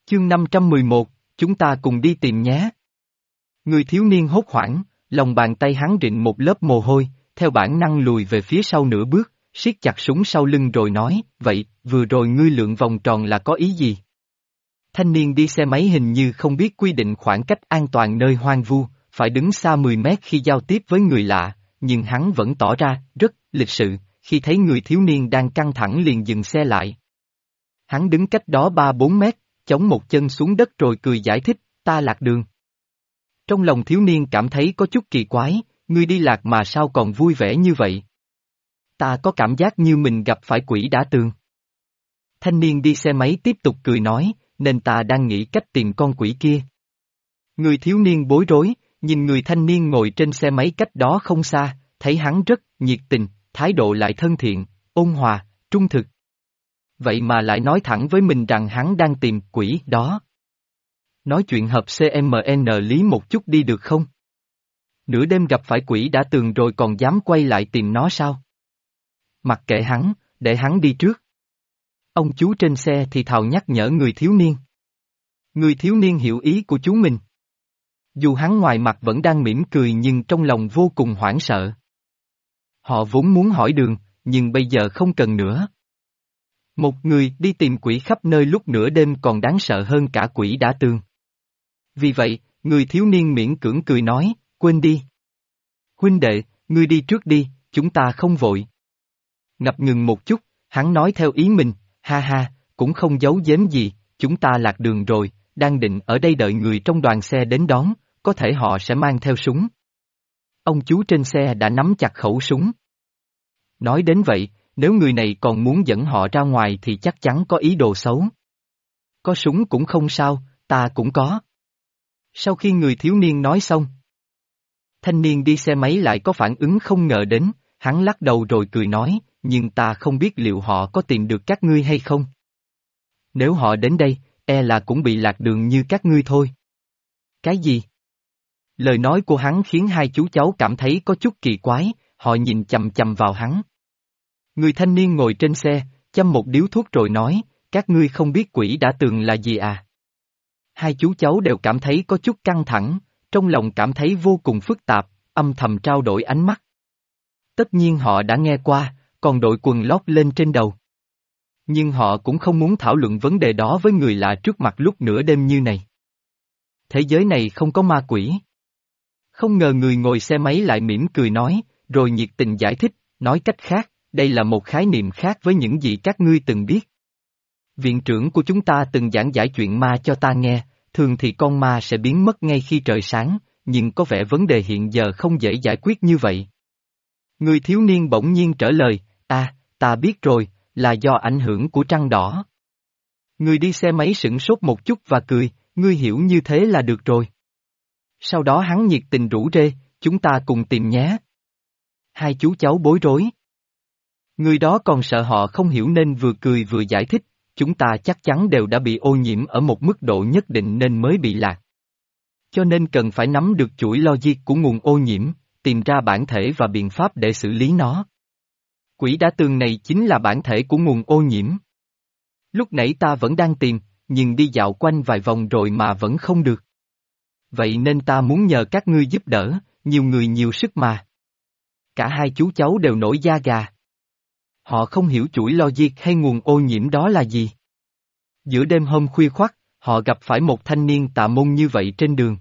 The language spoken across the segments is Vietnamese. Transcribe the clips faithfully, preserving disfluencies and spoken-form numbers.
Chương năm trăm mười một, chúng ta cùng đi tìm nhé. Người thiếu niên hốt hoảng, lòng bàn tay hắn rịn một lớp mồ hôi, theo bản năng lùi về phía sau nửa bước, siết chặt súng sau lưng rồi nói, vậy, vừa rồi ngươi lượn vòng tròn là có ý gì? Thanh niên đi xe máy hình như không biết quy định khoảng cách an toàn nơi hoang vu, phải đứng xa mười mét khi giao tiếp với người lạ, nhưng hắn vẫn tỏ ra, rất, lịch sự, khi thấy người thiếu niên đang căng thẳng liền dừng xe lại. Hắn đứng cách đó ba bốn mét, chống một chân xuống đất rồi cười giải thích, ta lạc đường. Trong lòng thiếu niên cảm thấy có chút kỳ quái, ngươi đi lạc mà sao còn vui vẻ như vậy? Ta có cảm giác như mình gặp phải quỷ đã tường. Thanh niên đi xe máy tiếp tục cười nói, nên ta đang nghĩ cách tìm con quỷ kia. Người thiếu niên bối rối, nhìn người thanh niên ngồi trên xe máy cách đó không xa, thấy hắn rất nhiệt tình, thái độ lại thân thiện, ôn hòa, trung thực. Vậy mà lại nói thẳng với mình rằng hắn đang tìm quỷ đó. Nói chuyện hợp xê em en lý một chút đi được không? Nửa đêm gặp phải quỷ đã tường rồi còn dám quay lại tìm nó sao? Mặc kệ hắn, để hắn đi trước. Ông chú trên xe thì thào nhắc nhở người thiếu niên. Người thiếu niên hiểu ý của chú mình. Dù hắn ngoài mặt vẫn đang mỉm cười nhưng trong lòng vô cùng hoảng sợ. Họ vốn muốn hỏi đường, nhưng bây giờ không cần nữa. Một người đi tìm quỷ khắp nơi lúc nửa đêm còn đáng sợ hơn cả quỷ đã tường. Vì vậy, người thiếu niên miễn cưỡng cười nói, quên đi. Huynh đệ, ngươi đi trước đi, chúng ta không vội. Ngập ngừng một chút, hắn nói theo ý mình, ha ha, cũng không giấu giếm gì, chúng ta lạc đường rồi, đang định ở đây đợi người trong đoàn xe đến đón, có thể họ sẽ mang theo súng. Ông chú trên xe đã nắm chặt khẩu súng. Nói đến vậy, nếu người này còn muốn dẫn họ ra ngoài thì chắc chắn có ý đồ xấu. Có súng cũng không sao, ta cũng có. Sau khi người thiếu niên nói xong, thanh niên đi xe máy lại có phản ứng không ngờ đến, hắn lắc đầu rồi cười nói, nhưng ta không biết liệu họ có tìm được các ngươi hay không. Nếu họ đến đây, e là cũng bị lạc đường như các ngươi thôi. Cái gì? Lời nói của hắn khiến hai chú cháu cảm thấy có chút kỳ quái, họ nhìn chằm chằm vào hắn. Người thanh niên ngồi trên xe, châm một điếu thuốc rồi nói, các ngươi không biết quỷ đã tường là gì à? Hai chú cháu đều cảm thấy có chút căng thẳng, trong lòng cảm thấy vô cùng phức tạp, âm thầm trao đổi ánh mắt. Tất nhiên họ đã nghe qua, còn đội quần lót lên trên đầu. Nhưng họ cũng không muốn thảo luận vấn đề đó với người lạ trước mặt lúc nửa đêm như này. Thế giới này không có ma quỷ. Không ngờ người ngồi xe máy lại mỉm cười nói, rồi nhiệt tình giải thích, nói cách khác, đây là một khái niệm khác với những gì các ngươi từng biết. Viện trưởng của chúng ta từng giảng giải chuyện ma cho ta nghe, thường thì con ma sẽ biến mất ngay khi trời sáng, nhưng có vẻ vấn đề hiện giờ không dễ giải quyết như vậy. Người thiếu niên bỗng nhiên trở lời, à, ta biết rồi, là do ảnh hưởng của trăng đỏ. Người đi xe máy sửng sốt một chút và cười, ngươi hiểu như thế là được rồi. Sau đó hắn nhiệt tình rủ rê, chúng ta cùng tìm nhé. Hai chú cháu bối rối. Người đó còn sợ họ không hiểu nên vừa cười vừa giải thích, chúng ta chắc chắn đều đã bị ô nhiễm ở một mức độ nhất định nên mới bị lạc. Cho nên cần phải nắm được chuỗi logic của nguồn ô nhiễm, tìm ra bản thể và biện pháp để xử lý nó. Quỷ đá tường này chính là bản thể của nguồn ô nhiễm. Lúc nãy ta vẫn đang tìm, nhưng đi dạo quanh vài vòng rồi mà vẫn không được. Vậy nên ta muốn nhờ các ngươi giúp đỡ, nhiều người nhiều sức mà. Cả hai chú cháu đều nổi da gà. Họ không hiểu chuỗi logic hay nguồn ô nhiễm đó là gì. Giữa đêm hôm khuya khoắt, họ gặp phải một thanh niên tà môn như vậy trên đường.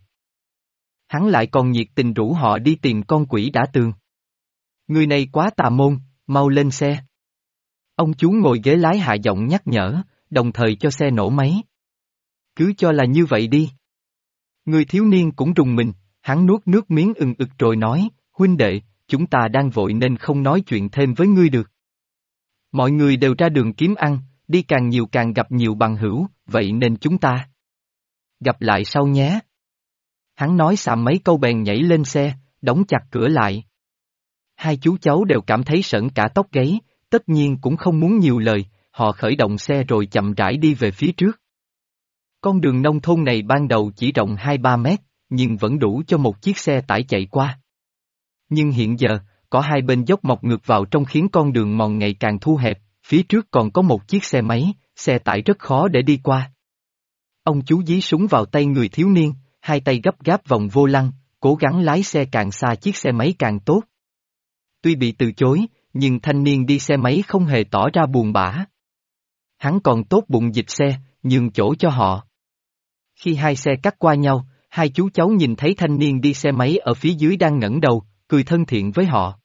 Hắn lại còn nhiệt tình rủ họ đi tìm con quỷ đã tường. Người này quá tà môn, mau lên xe. Ông chú ngồi ghế lái hạ giọng nhắc nhở, đồng thời cho xe nổ máy. Cứ cho là như vậy đi. Người thiếu niên cũng rùng mình, hắn nuốt nước miếng ừng ực rồi nói, huynh đệ, chúng ta đang vội nên không nói chuyện thêm với ngươi được. Mọi người đều ra đường kiếm ăn, đi càng nhiều càng gặp nhiều bằng hữu, vậy nên chúng ta gặp lại sau nhé. Hắn nói xàm mấy câu bèn nhảy lên xe, đóng chặt cửa lại. Hai chú cháu đều cảm thấy sởn cả tóc gáy, tất nhiên cũng không muốn nhiều lời, họ khởi động xe rồi chậm rãi đi về phía trước. Con đường nông thôn này ban đầu chỉ rộng hai ba mét, nhưng vẫn đủ cho một chiếc xe tải chạy qua. Nhưng hiện giờ, có hai bên dốc mọc ngược vào trong khiến con đường mòn ngày càng thu hẹp, phía trước còn có một chiếc xe máy, xe tải rất khó để đi qua. Ông chú dí súng vào tay người thiếu niên, hai tay gấp gáp vòng vô lăng, cố gắng lái xe càng xa chiếc xe máy càng tốt. Tuy bị từ chối, nhưng thanh niên đi xe máy không hề tỏ ra buồn bã. Hắn còn tốt bụng dịch xe, nhường chỗ cho họ. Khi hai xe cắt qua nhau, hai chú cháu nhìn thấy thanh niên đi xe máy ở phía dưới đang ngẩng đầu, cười thân thiện với họ.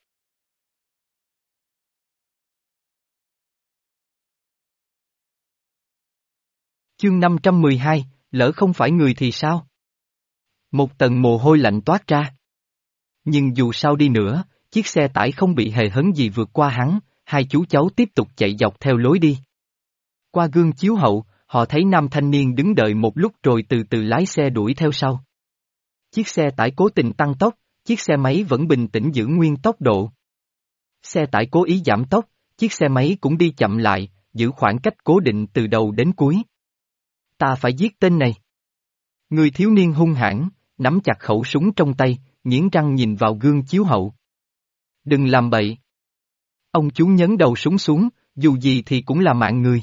Chương năm trăm mười hai, lỡ không phải người thì sao? Một tầng mồ hôi lạnh toát ra. Nhưng dù sao đi nữa, chiếc xe tải không bị hề hấn gì vượt qua hắn, hai chú cháu tiếp tục chạy dọc theo lối đi. Qua gương chiếu hậu, họ thấy nam thanh niên đứng đợi một lúc rồi từ từ lái xe đuổi theo sau. Chiếc xe tải cố tình tăng tốc, chiếc xe máy vẫn bình tĩnh giữ nguyên tốc độ. Xe tải cố ý giảm tốc, chiếc xe máy cũng đi chậm lại, giữ khoảng cách cố định từ đầu đến cuối. Ta phải giết tên này. Người thiếu niên hung hãn, nắm chặt khẩu súng trong tay, nghiến răng nhìn vào gương chiếu hậu. Đừng làm bậy. Ông chú nhấn đầu súng xuống, dù gì thì cũng là mạng người.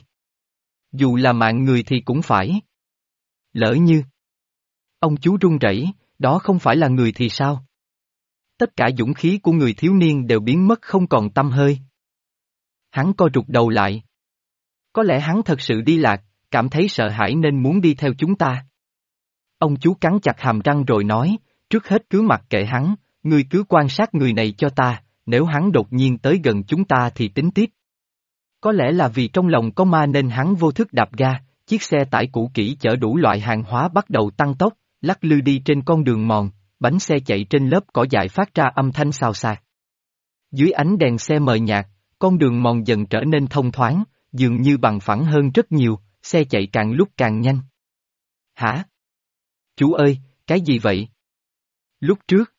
Dù là mạng người thì cũng phải. Lỡ như. Ông chú run rẩy, đó không phải là người thì sao? Tất cả dũng khí của người thiếu niên đều biến mất không còn tăm hơi. Hắn co rụt đầu lại. Có lẽ hắn thật sự đi lạc, cảm thấy sợ hãi nên muốn đi theo chúng ta. Ông chú cắn chặt hàm răng rồi nói, trước hết cứ mặc kệ hắn, ngươi cứ quan sát người này cho ta, nếu hắn đột nhiên tới gần chúng ta thì tính tiếp. Có lẽ là vì trong lòng có ma nên hắn vô thức đạp ga, chiếc xe tải cũ kỹ chở đủ loại hàng hóa bắt đầu tăng tốc, lắc lư đi trên con đường mòn, bánh xe chạy trên lớp cỏ dại phát ra âm thanh xào xạc. Dưới ánh đèn xe mờ nhạt, con đường mòn dần trở nên thông thoáng, dường như bằng phẳng hơn rất nhiều, xe chạy càng lúc càng nhanh. Hả? Chú ơi, cái gì vậy? Lúc trước,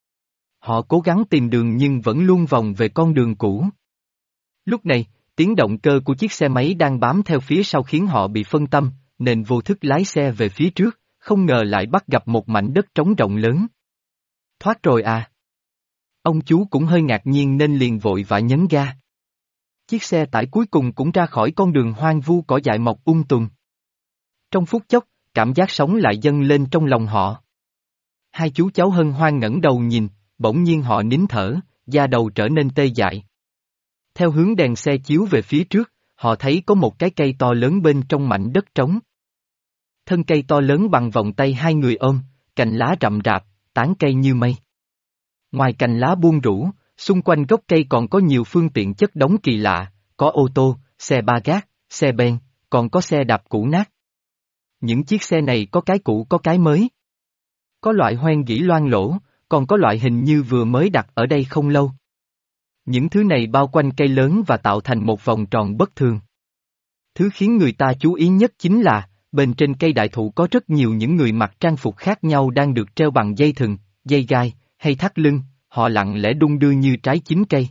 họ cố gắng tìm đường nhưng vẫn luôn vòng về con đường cũ. Lúc này, tiếng động cơ của chiếc xe máy đang bám theo phía sau khiến họ bị phân tâm, nên vô thức lái xe về phía trước, không ngờ lại bắt gặp một mảnh đất trống rộng lớn. Thoát rồi à? Ông chú cũng hơi ngạc nhiên nên liền vội vã nhấn ga. Chiếc xe tải cuối cùng cũng ra khỏi con đường hoang vu cỏ dại mọc um tùm. Trong phút chốc, cảm giác sống lại dâng lên trong lòng họ. Hai chú cháu hân hoan ngẩng đầu nhìn, bỗng nhiên họ nín thở, da đầu trở nên tê dại. Theo hướng đèn xe chiếu về phía trước, họ thấy có một cái cây to lớn bên trong mảnh đất trống. Thân cây to lớn bằng vòng tay hai người ôm, cành lá rậm rạp, tán cây như mây. Ngoài cành lá buông rũ, xung quanh gốc cây còn có nhiều phương tiện chất đống kỳ lạ, có ô tô, xe ba gác, xe ben, còn có xe đạp cũ nát. Những chiếc xe này có cái cũ có cái mới. Có loại hoen gỉ loang lỗ, còn có loại hình như vừa mới đặt ở đây không lâu. Những thứ này bao quanh cây lớn và tạo thành một vòng tròn bất thường. Thứ khiến người ta chú ý nhất chính là, bên trên cây đại thụ có rất nhiều những người mặc trang phục khác nhau đang được treo bằng dây thừng, dây gai, hay thắt lưng, họ lặng lẽ đung đưa như trái chín cây.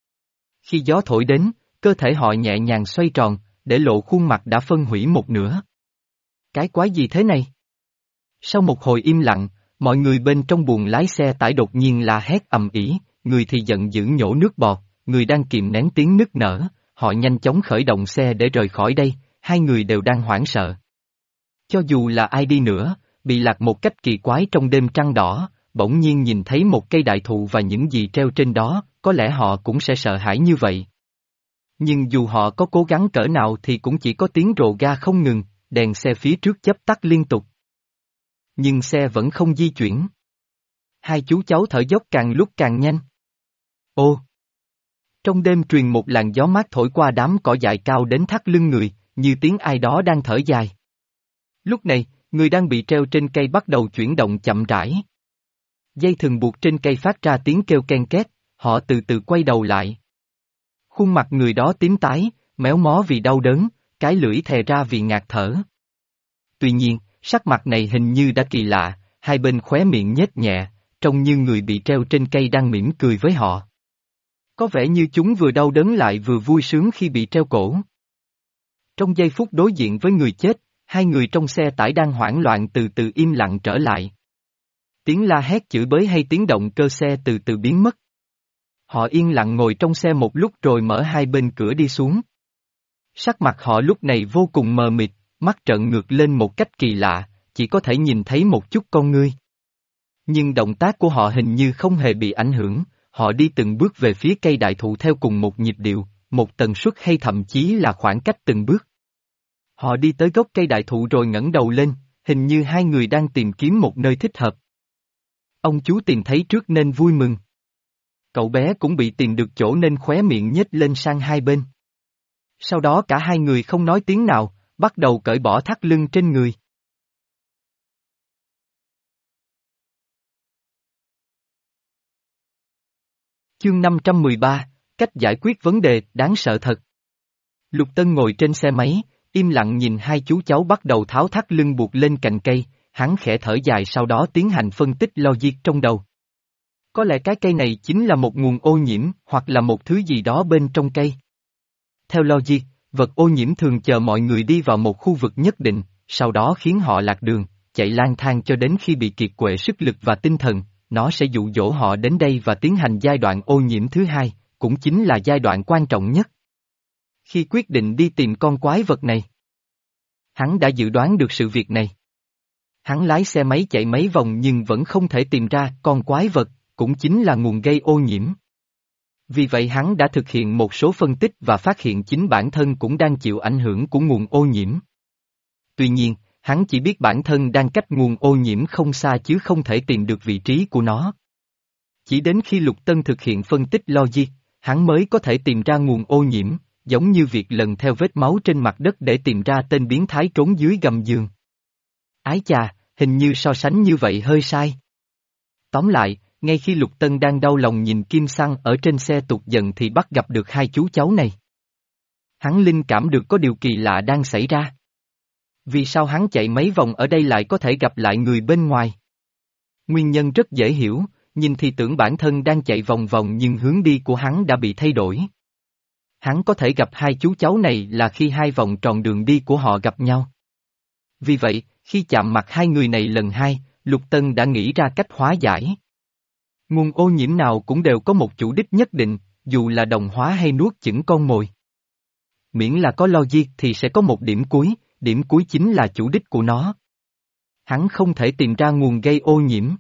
Khi gió thổi đến, cơ thể họ nhẹ nhàng xoay tròn, để lộ khuôn mặt đã phân hủy một nửa. Cái quái gì thế này? Sau một hồi im lặng, mọi người bên trong buồng lái xe tải đột nhiên la hét ầm ĩ, người thì giận dữ nhổ nước bọt, người đang kìm nén tiếng nức nở, họ nhanh chóng khởi động xe để rời khỏi đây, hai người đều đang hoảng sợ. Cho dù là ai đi nữa, bị lạc một cách kỳ quái trong đêm trăng đỏ, bỗng nhiên nhìn thấy một cây đại thụ và những gì treo trên đó, có lẽ họ cũng sẽ sợ hãi như vậy. Nhưng dù họ có cố gắng cỡ nào thì cũng chỉ có tiếng rồ ga không ngừng, đèn xe phía trước chớp tắt liên tục. Nhưng xe vẫn không di chuyển. Hai chú cháu thở dốc càng lúc càng nhanh. Ô! Trong đêm truyền một làn gió mát thổi qua đám cỏ dại cao đến thắt lưng người, như tiếng ai đó đang thở dài. Lúc này, người đang bị treo trên cây bắt đầu chuyển động chậm rãi. Dây thừng buộc trên cây phát ra tiếng kêu ken két, họ từ từ quay đầu lại. Khuôn mặt người đó tím tái, méo mó vì đau đớn, cái lưỡi thè ra vì ngạt thở. Tuy nhiên, sắc mặt này hình như đã kỳ lạ, hai bên khóe miệng nhếch nhẹ, trông như người bị treo trên cây đang mỉm cười với họ. Có vẻ như chúng vừa đau đớn lại vừa vui sướng khi bị treo cổ. Trong giây phút đối diện với người chết, hai người trong xe tải đang hoảng loạn từ từ im lặng trở lại. Tiếng la hét chửi bới hay tiếng động cơ xe từ từ biến mất. Họ yên lặng ngồi trong xe một lúc rồi mở hai bên cửa đi xuống. Sắc mặt họ lúc này vô cùng mờ mịt, mắt trợn ngược lên một cách kỳ lạ, chỉ có thể nhìn thấy một chút con ngươi. Nhưng động tác của họ hình như không hề bị ảnh hưởng, họ đi từng bước về phía cây đại thụ theo cùng một nhịp điệu, một tần suất hay thậm chí là khoảng cách từng bước. Họ đi tới gốc cây đại thụ rồi ngẩng đầu lên, hình như hai người đang tìm kiếm một nơi thích hợp. Ông chú tìm thấy trước nên vui mừng. Cậu bé cũng bị tìm được chỗ nên khóe miệng nhếch lên sang hai bên. Sau đó cả hai người không nói tiếng nào, bắt đầu cởi bỏ thắt lưng trên người. Chương năm trăm mười ba, cách giải quyết vấn đề đáng sợ thật. Lục Tân ngồi trên xe máy, im lặng nhìn hai chú cháu bắt đầu tháo thắt lưng buộc lên cành cây, hắn khẽ thở dài sau đó tiến hành phân tích logic trong đầu. Có lẽ cái cây này chính là một nguồn ô nhiễm hoặc là một thứ gì đó bên trong cây. Theo logic, vật ô nhiễm thường chờ mọi người đi vào một khu vực nhất định, sau đó khiến họ lạc đường, chạy lang thang cho đến khi bị kiệt quệ sức lực và tinh thần, nó sẽ dụ dỗ họ đến đây và tiến hành giai đoạn ô nhiễm thứ hai, cũng chính là giai đoạn quan trọng nhất. Khi quyết định đi tìm con quái vật này, hắn đã dự đoán được sự việc này. Hắn lái xe máy chạy mấy vòng nhưng vẫn không thể tìm ra con quái vật, cũng chính là nguồn gây ô nhiễm. Vì vậy hắn đã thực hiện một số phân tích và phát hiện chính bản thân cũng đang chịu ảnh hưởng của nguồn ô nhiễm. Tuy nhiên, hắn chỉ biết bản thân đang cách nguồn ô nhiễm không xa chứ không thể tìm được vị trí của nó. Chỉ đến khi Lục Tân thực hiện phân tích logic, hắn mới có thể tìm ra nguồn ô nhiễm, giống như việc lần theo vết máu trên mặt đất để tìm ra tên biến thái trốn dưới gầm giường. Ái chà, hình như so sánh như vậy hơi sai. Tóm lại, ngay khi Lục Tân đang đau lòng nhìn kim xăng ở trên xe tụt dần thì bắt gặp được hai chú cháu này. Hắn linh cảm được có điều kỳ lạ đang xảy ra. Vì sao hắn chạy mấy vòng ở đây lại có thể gặp lại người bên ngoài? Nguyên nhân rất dễ hiểu, nhìn thì tưởng bản thân đang chạy vòng vòng nhưng hướng đi của hắn đã bị thay đổi. Hắn có thể gặp hai chú cháu này là khi hai vòng tròn đường đi của họ gặp nhau. Vì vậy, khi chạm mặt hai người này lần hai, Lục Tân đã nghĩ ra cách hóa giải. Nguồn ô nhiễm nào cũng đều có một chủ đích nhất định, dù là đồng hóa hay nuốt chửng con mồi. Miễn là có logic thì sẽ có một điểm cuối, điểm cuối chính là chủ đích của nó. Hắn không thể tìm ra nguồn gây ô nhiễm.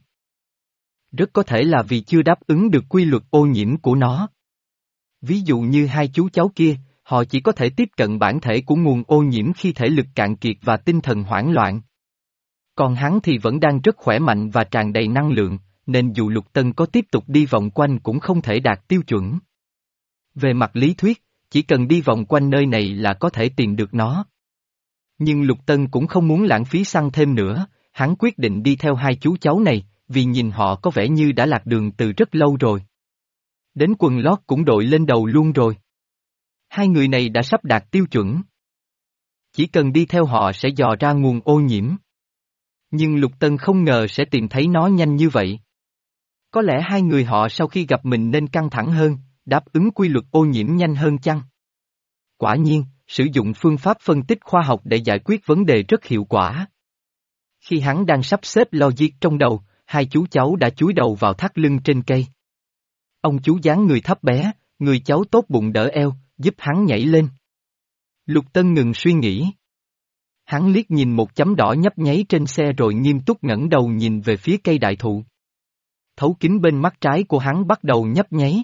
Rất có thể là vì chưa đáp ứng được quy luật ô nhiễm của nó. Ví dụ như hai chú cháu kia, họ chỉ có thể tiếp cận bản thể của nguồn ô nhiễm khi thể lực cạn kiệt và tinh thần hoảng loạn. Còn hắn thì vẫn đang rất khỏe mạnh và tràn đầy năng lượng, nên dù Lục Tân có tiếp tục đi vòng quanh cũng không thể đạt tiêu chuẩn. Về mặt lý thuyết, chỉ cần đi vòng quanh nơi này là có thể tìm được nó. Nhưng Lục Tân cũng không muốn lãng phí xăng thêm nữa, hắn quyết định đi theo hai chú cháu này, vì nhìn họ có vẻ như đã lạc đường từ rất lâu rồi. Đến quần lót cũng đội lên đầu luôn rồi. Hai người này đã sắp đạt tiêu chuẩn. Chỉ cần đi theo họ sẽ dò ra nguồn ô nhiễm. Nhưng Lục Tân không ngờ sẽ tìm thấy nó nhanh như vậy. Có lẽ hai người họ sau khi gặp mình nên căng thẳng hơn, đáp ứng quy luật ô nhiễm nhanh hơn chăng? Quả nhiên, sử dụng phương pháp phân tích khoa học để giải quyết vấn đề rất hiệu quả. Khi hắn đang sắp xếp logic trong đầu, hai chú cháu đã chúi đầu vào thắt lưng trên cây. Ông chú dáng người thấp bé, người cháu tốt bụng đỡ eo, giúp hắn nhảy lên. Lục Tân ngừng suy nghĩ. Hắn liếc nhìn một chấm đỏ nhấp nháy trên xe rồi nghiêm túc ngẩng đầu nhìn về phía cây đại thụ. Thấu kính bên mắt trái của hắn bắt đầu nhấp nháy.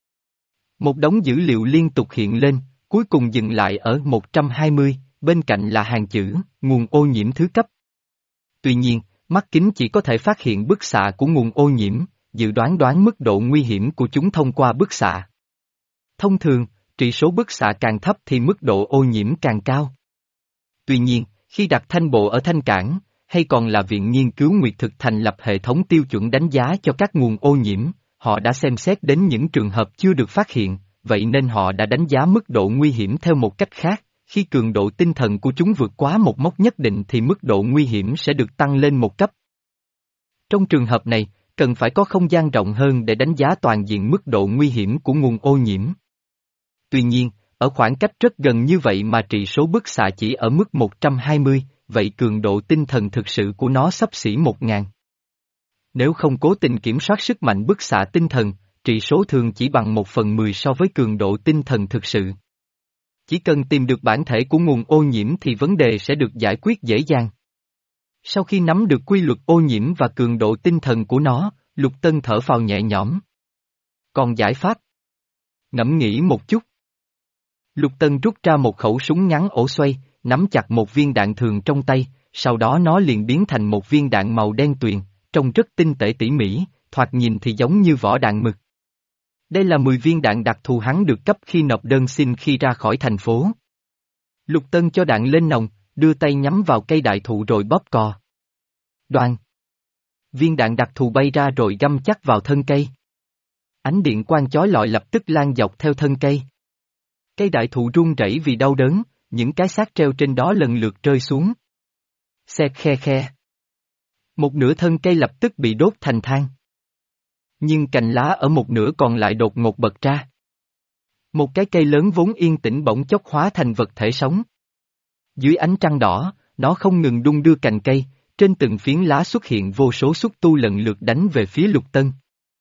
Một đống dữ liệu liên tục hiện lên, cuối cùng dừng lại ở một trăm hai mươi, bên cạnh là hàng chữ, nguồn ô nhiễm thứ cấp. Tuy nhiên, mắt kính chỉ có thể phát hiện bức xạ của nguồn ô nhiễm, dự đoán đoán mức độ nguy hiểm của chúng thông qua bức xạ. Thông thường, trị số bức xạ càng thấp thì mức độ ô nhiễm càng cao. Tuy nhiên, khi đặt Thanh Bộ ở Thanh Cảng, hay còn là Viện Nghiên cứu Nguyệt Thực thành lập hệ thống tiêu chuẩn đánh giá cho các nguồn ô nhiễm, họ đã xem xét đến những trường hợp chưa được phát hiện, vậy nên họ đã đánh giá mức độ nguy hiểm theo một cách khác, khi cường độ tinh thần của chúng vượt quá một mốc nhất định thì mức độ nguy hiểm sẽ được tăng lên một cấp. Trong trường hợp này, cần phải có không gian rộng hơn để đánh giá toàn diện mức độ nguy hiểm của nguồn ô nhiễm. Tuy nhiên, ở khoảng cách rất gần như vậy mà trị số bức xạ chỉ ở mức một trăm hai mươi, vậy cường độ tinh thần thực sự của nó xấp xỉ một nghìn. Nếu không cố tình kiểm soát sức mạnh bức xạ tinh thần, trị số thường chỉ bằng một phần mười so với cường độ tinh thần thực sự. Chỉ cần tìm được bản thể của nguồn ô nhiễm thì vấn đề sẽ được giải quyết dễ dàng. Sau khi nắm được quy luật ô nhiễm và cường độ tinh thần của nó, Lục Tân thở phào nhẹ nhõm. Còn giải pháp? Ngẫm nghĩ một chút. Lục Tân rút ra một khẩu súng ngắn ổ xoay, nắm chặt một viên đạn thường trong tay, sau đó nó liền biến thành một viên đạn màu đen tuyền, trông rất tinh tế tỉ mỉ, thoạt nhìn thì giống như vỏ đạn mực. Đây là mười viên đạn đặc thù hắn được cấp khi nộp đơn xin khi ra khỏi thành phố. Lục Tân cho đạn lên nòng, đưa tay nhắm vào cây đại thụ rồi bóp cò. Đoàng! Viên đạn đặc thù bay ra rồi găm chắc vào thân cây. Ánh điện quang chói lọi lập tức lan dọc theo thân cây. Cây đại thụ rung rẩy vì đau đớn, những cái xác treo trên đó lần lượt rơi xuống. Xẹt khe khe. Một nửa thân cây lập tức bị đốt thành than. Nhưng cành lá ở một nửa còn lại đột ngột bật ra. Một cái cây lớn vốn yên tĩnh bỗng chốc hóa thành vật thể sống. Dưới ánh trăng đỏ, nó không ngừng đung đưa cành cây, trên từng phiến lá xuất hiện vô số xúc tu lần lượt đánh về phía Lục Tân.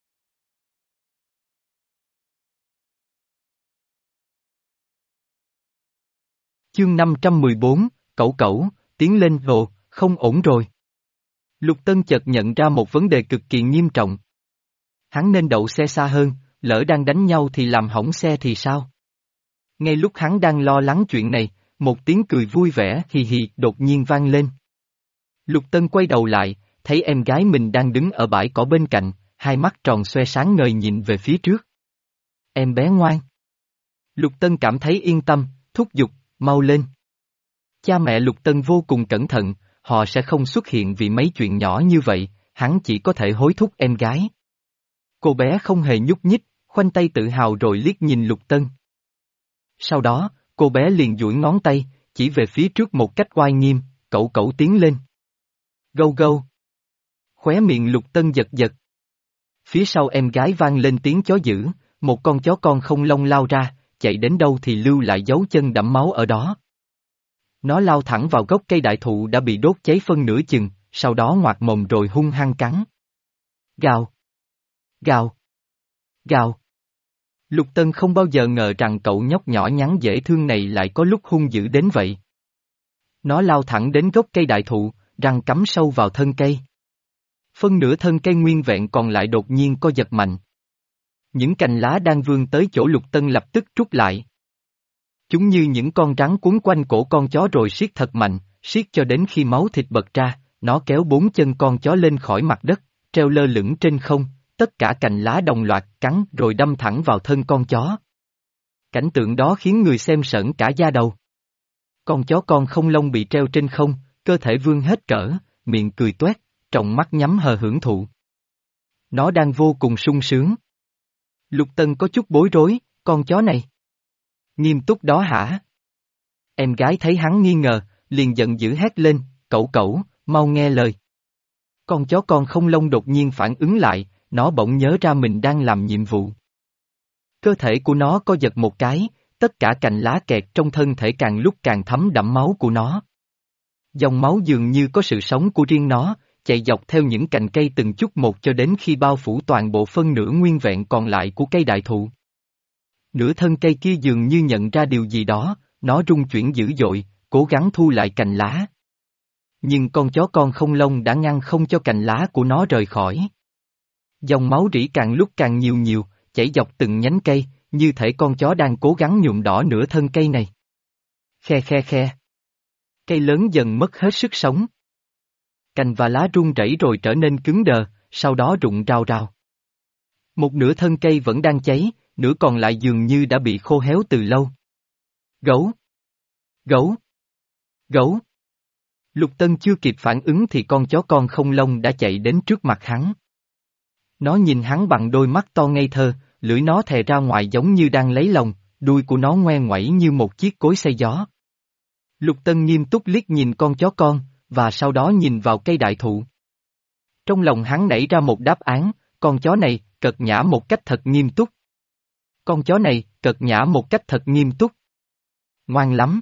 Chương năm trăm mười bốn, Cẩu Cẩu, tiến lên rồ, không ổn rồi. Lục Tân chợt nhận ra một vấn đề cực kỳ nghiêm trọng. Hắn nên đậu xe xa hơn, lỡ đang đánh nhau thì làm hỏng xe thì sao? Ngay lúc hắn đang lo lắng chuyện này, một tiếng cười vui vẻ hì hì đột nhiên vang lên. Lục Tân quay đầu lại, thấy em gái mình đang đứng ở bãi cỏ bên cạnh, hai mắt tròn xoe sáng ngời nhìn về phía trước. Em bé ngoan. Lục Tân cảm thấy yên tâm, thúc giục, mau lên. Cha mẹ Lục Tân vô cùng cẩn thận, họ sẽ không xuất hiện vì mấy chuyện nhỏ như vậy, hắn chỉ có thể hối thúc em gái. Cô bé không hề nhúc nhích, khoanh tay tự hào rồi liếc nhìn Lục Tân. Sau đó, cô bé liền duỗi ngón tay, chỉ về phía trước một cách oai nghiêm, Cẩu Cẩu tiến lên. Gâu gâu. Khóe miệng Lục Tân giật giật. Phía sau em gái vang lên tiếng chó dữ, một con chó con không lông lao ra, chạy đến đâu thì lưu lại dấu chân đẫm máu ở đó. Nó lao thẳng vào gốc cây đại thụ đã bị đốt cháy phân nửa chừng, sau đó ngoạc mồm rồi hung hăng cắn. Gào. Gào. Gào. Lục Tân không bao giờ ngờ rằng cậu nhóc nhỏ nhắn dễ thương này lại có lúc hung dữ đến vậy. Nó lao thẳng đến gốc cây đại thụ, răng cắm sâu vào thân cây. Phân nửa thân cây nguyên vẹn còn lại đột nhiên co giật mạnh. Những cành lá đang vươn tới chỗ Lục Tân lập tức rút lại. Chúng như những con rắn cuốn quanh cổ con chó rồi siết thật mạnh, siết cho đến khi máu thịt bật ra, nó kéo bốn chân con chó lên khỏi mặt đất, treo lơ lửng trên không, tất cả cành lá đồng loạt cắn rồi đâm thẳng vào thân con chó. Cảnh tượng đó khiến người xem sởn cả da đầu. Con chó con không lông bị treo trên không, cơ thể vươn hết cỡ, miệng cười toét, tròng mắt nhắm hờ hưởng thụ. Nó đang vô cùng sung sướng. Lục Tân có chút bối rối, con chó này. Nghiêm túc đó hả? Em gái thấy hắn nghi ngờ, liền giận dữ hét lên, Cẩu Cẩu, mau nghe lời. Con chó con không lông đột nhiên phản ứng lại, nó bỗng nhớ ra mình đang làm nhiệm vụ. Cơ thể của nó co giật một cái, tất cả cành lá kẹt trong thân thể càng lúc càng thấm đẫm máu của nó. Dòng máu dường như có sự sống của riêng nó, chạy dọc theo những cành cây từng chút một cho đến khi bao phủ toàn bộ phân nửa nguyên vẹn còn lại của cây đại thụ. Nửa thân cây kia dường như nhận ra điều gì đó, nó rung chuyển dữ dội, cố gắng thu lại cành lá. Nhưng con chó con không lông đã ngăn không cho cành lá của nó rời khỏi. Dòng máu rỉ càng lúc càng nhiều nhiều, chảy dọc từng nhánh cây, như thể con chó đang cố gắng nhuộm đỏ nửa thân cây này. Khe khe khe. Cây lớn dần mất hết sức sống. Cành và lá rung rẩy rồi trở nên cứng đờ, sau đó rụng rào rào. Một nửa thân cây vẫn đang cháy, nửa còn lại dường như đã bị khô héo từ lâu. Gấu! Gấu! Gấu! Lục Tân chưa kịp phản ứng thì con chó con không lông đã chạy đến trước mặt hắn. Nó nhìn hắn bằng đôi mắt to ngây thơ, lưỡi nó thè ra ngoài giống như đang lấy lòng, đuôi của nó ngoe ngoẩy như một chiếc cối xay gió. Lục Tân nghiêm túc liếc nhìn con chó con, và sau đó nhìn vào cây đại thụ. Trong lòng hắn nảy ra một đáp án, con chó này, cợt nhã một cách thật nghiêm túc. Con chó này, cợt nhã một cách thật nghiêm túc. Ngoan lắm.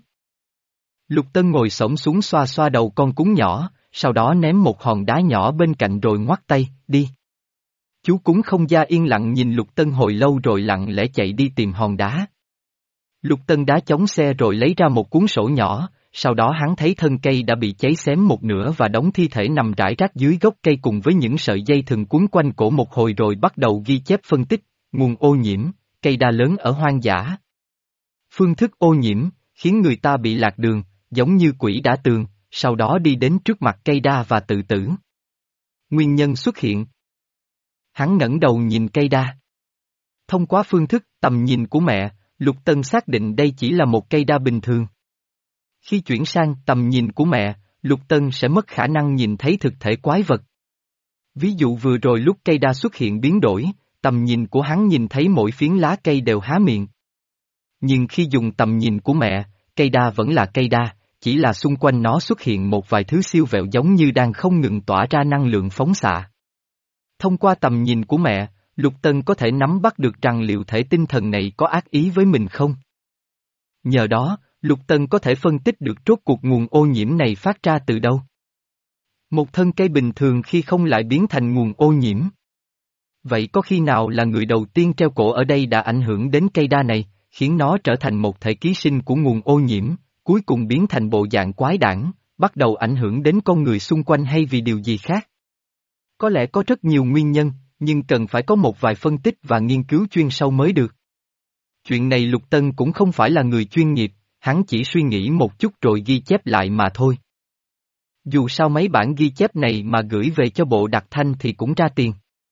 Lục Tân ngồi xổm xuống xoa xoa đầu con cún nhỏ, sau đó ném một hòn đá nhỏ bên cạnh rồi ngoắt tay, đi. Chú cún không gia yên lặng nhìn Lục Tân hồi lâu rồi lặng lẽ chạy đi tìm hòn đá. Lục Tân đá chống xe rồi lấy ra một cuốn sổ nhỏ, sau đó hắn thấy thân cây đã bị cháy xém một nửa và đống thi thể nằm rải rác dưới gốc cây cùng với những sợi dây thừng quấn quanh cổ một hồi rồi bắt đầu ghi chép phân tích, nguồn ô nhiễm, cây đa lớn ở hoang dã. Phương thức ô nhiễm, khiến người ta bị lạc đường, giống như quỷ đã tường, sau đó đi đến trước mặt cây đa và tự tử. Nguyên nhân xuất hiện. Hắn ngẩng đầu nhìn cây đa. Thông qua phương thức tầm nhìn của mẹ, Lục Tân xác định đây chỉ là một cây đa bình thường. Khi chuyển sang tầm nhìn của mẹ, Lục Tân sẽ mất khả năng nhìn thấy thực thể quái vật. Ví dụ vừa rồi lúc cây đa xuất hiện biến đổi, tầm nhìn của hắn nhìn thấy mỗi phiến lá cây đều há miệng. Nhưng khi dùng tầm nhìn của mẹ, cây đa vẫn là cây đa, chỉ là xung quanh nó xuất hiện một vài thứ siêu vẹo giống như đang không ngừng tỏa ra năng lượng phóng xạ. Thông qua tầm nhìn của mẹ, Lục Tân có thể nắm bắt được rằng liệu thể tinh thần này có ác ý với mình không. Nhờ đó, Lục Tân có thể phân tích được rốt cuộc nguồn ô nhiễm này phát ra từ đâu. Một thân cây bình thường khi không lại biến thành nguồn ô nhiễm. Vậy có khi nào là người đầu tiên treo cổ ở đây đã ảnh hưởng đến cây đa này, khiến nó trở thành một thể ký sinh của nguồn ô nhiễm, cuối cùng biến thành bộ dạng quái đản, bắt đầu ảnh hưởng đến con người xung quanh hay vì điều gì khác? Có lẽ có rất nhiều nguyên nhân, nhưng cần phải có một vài phân tích và nghiên cứu chuyên sâu mới được. Chuyện này Lục Tân cũng không phải là người chuyên nghiệp, hắn chỉ suy nghĩ một chút rồi ghi chép lại mà thôi. Dù sao mấy bản ghi chép này mà gửi về cho bộ đặc thanh thì cũng ra tiền.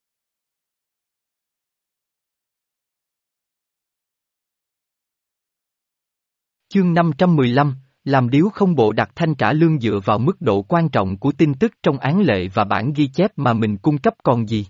Chương năm trăm mười lăm, làm điếu không. Bộ đặc thanh trả lương dựa vào mức độ quan trọng của tin tức trong án lệ và bản ghi chép mà mình cung cấp còn gì.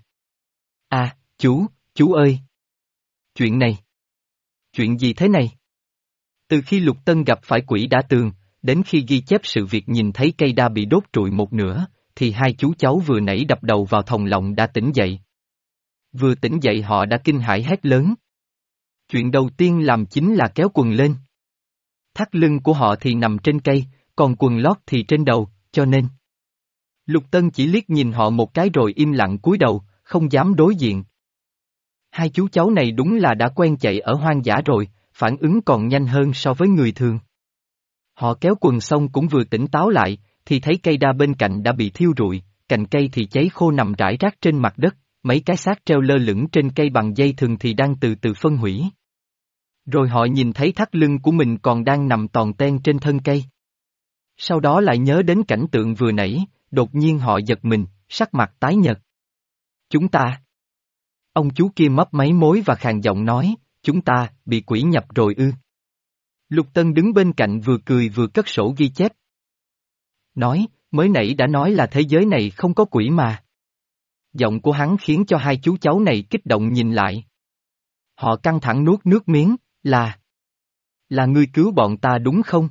À, chú, chú ơi! Chuyện này! Chuyện gì thế này? Từ khi Lục Tân gặp phải quỷ đã tường, đến khi ghi chép sự việc nhìn thấy cây đa bị đốt trụi một nửa, thì hai chú cháu vừa nãy đập đầu vào thòng lọng đã tỉnh dậy. Vừa tỉnh dậy họ đã kinh hãi hét lớn. Chuyện đầu tiên làm chính là kéo quần lên. Thắt lưng của họ thì nằm trên cây, còn quần lót thì trên đầu, cho nên. Lục Tân chỉ liếc nhìn họ một cái rồi im lặng cúi đầu, không dám đối diện. Hai chú cháu này đúng là đã quen chạy ở hoang dã rồi, phản ứng còn nhanh hơn so với người thường. Họ kéo quần xong cũng vừa tỉnh táo lại, thì thấy cây đa bên cạnh đã bị thiêu rụi, cành cây thì cháy khô nằm rải rác trên mặt đất, mấy cái xác treo lơ lửng trên cây bằng dây thừng thì đang từ từ phân hủy. Rồi họ nhìn thấy thắt lưng của mình còn đang nằm tòn ten trên thân cây. Sau đó lại nhớ đến cảnh tượng vừa nãy, đột nhiên họ giật mình, sắc mặt tái nhợt. Chúng ta. Ông chú kia mấp máy mối và khàn giọng nói, chúng ta, bị quỷ nhập rồi ư. Lục Tân đứng bên cạnh vừa cười vừa cất sổ ghi chép. Nói, mới nãy đã nói là thế giới này không có quỷ mà. Giọng của hắn khiến cho hai chú cháu này kích động nhìn lại. Họ căng thẳng nuốt nước miếng, là... Là ngươi cứu bọn ta đúng không?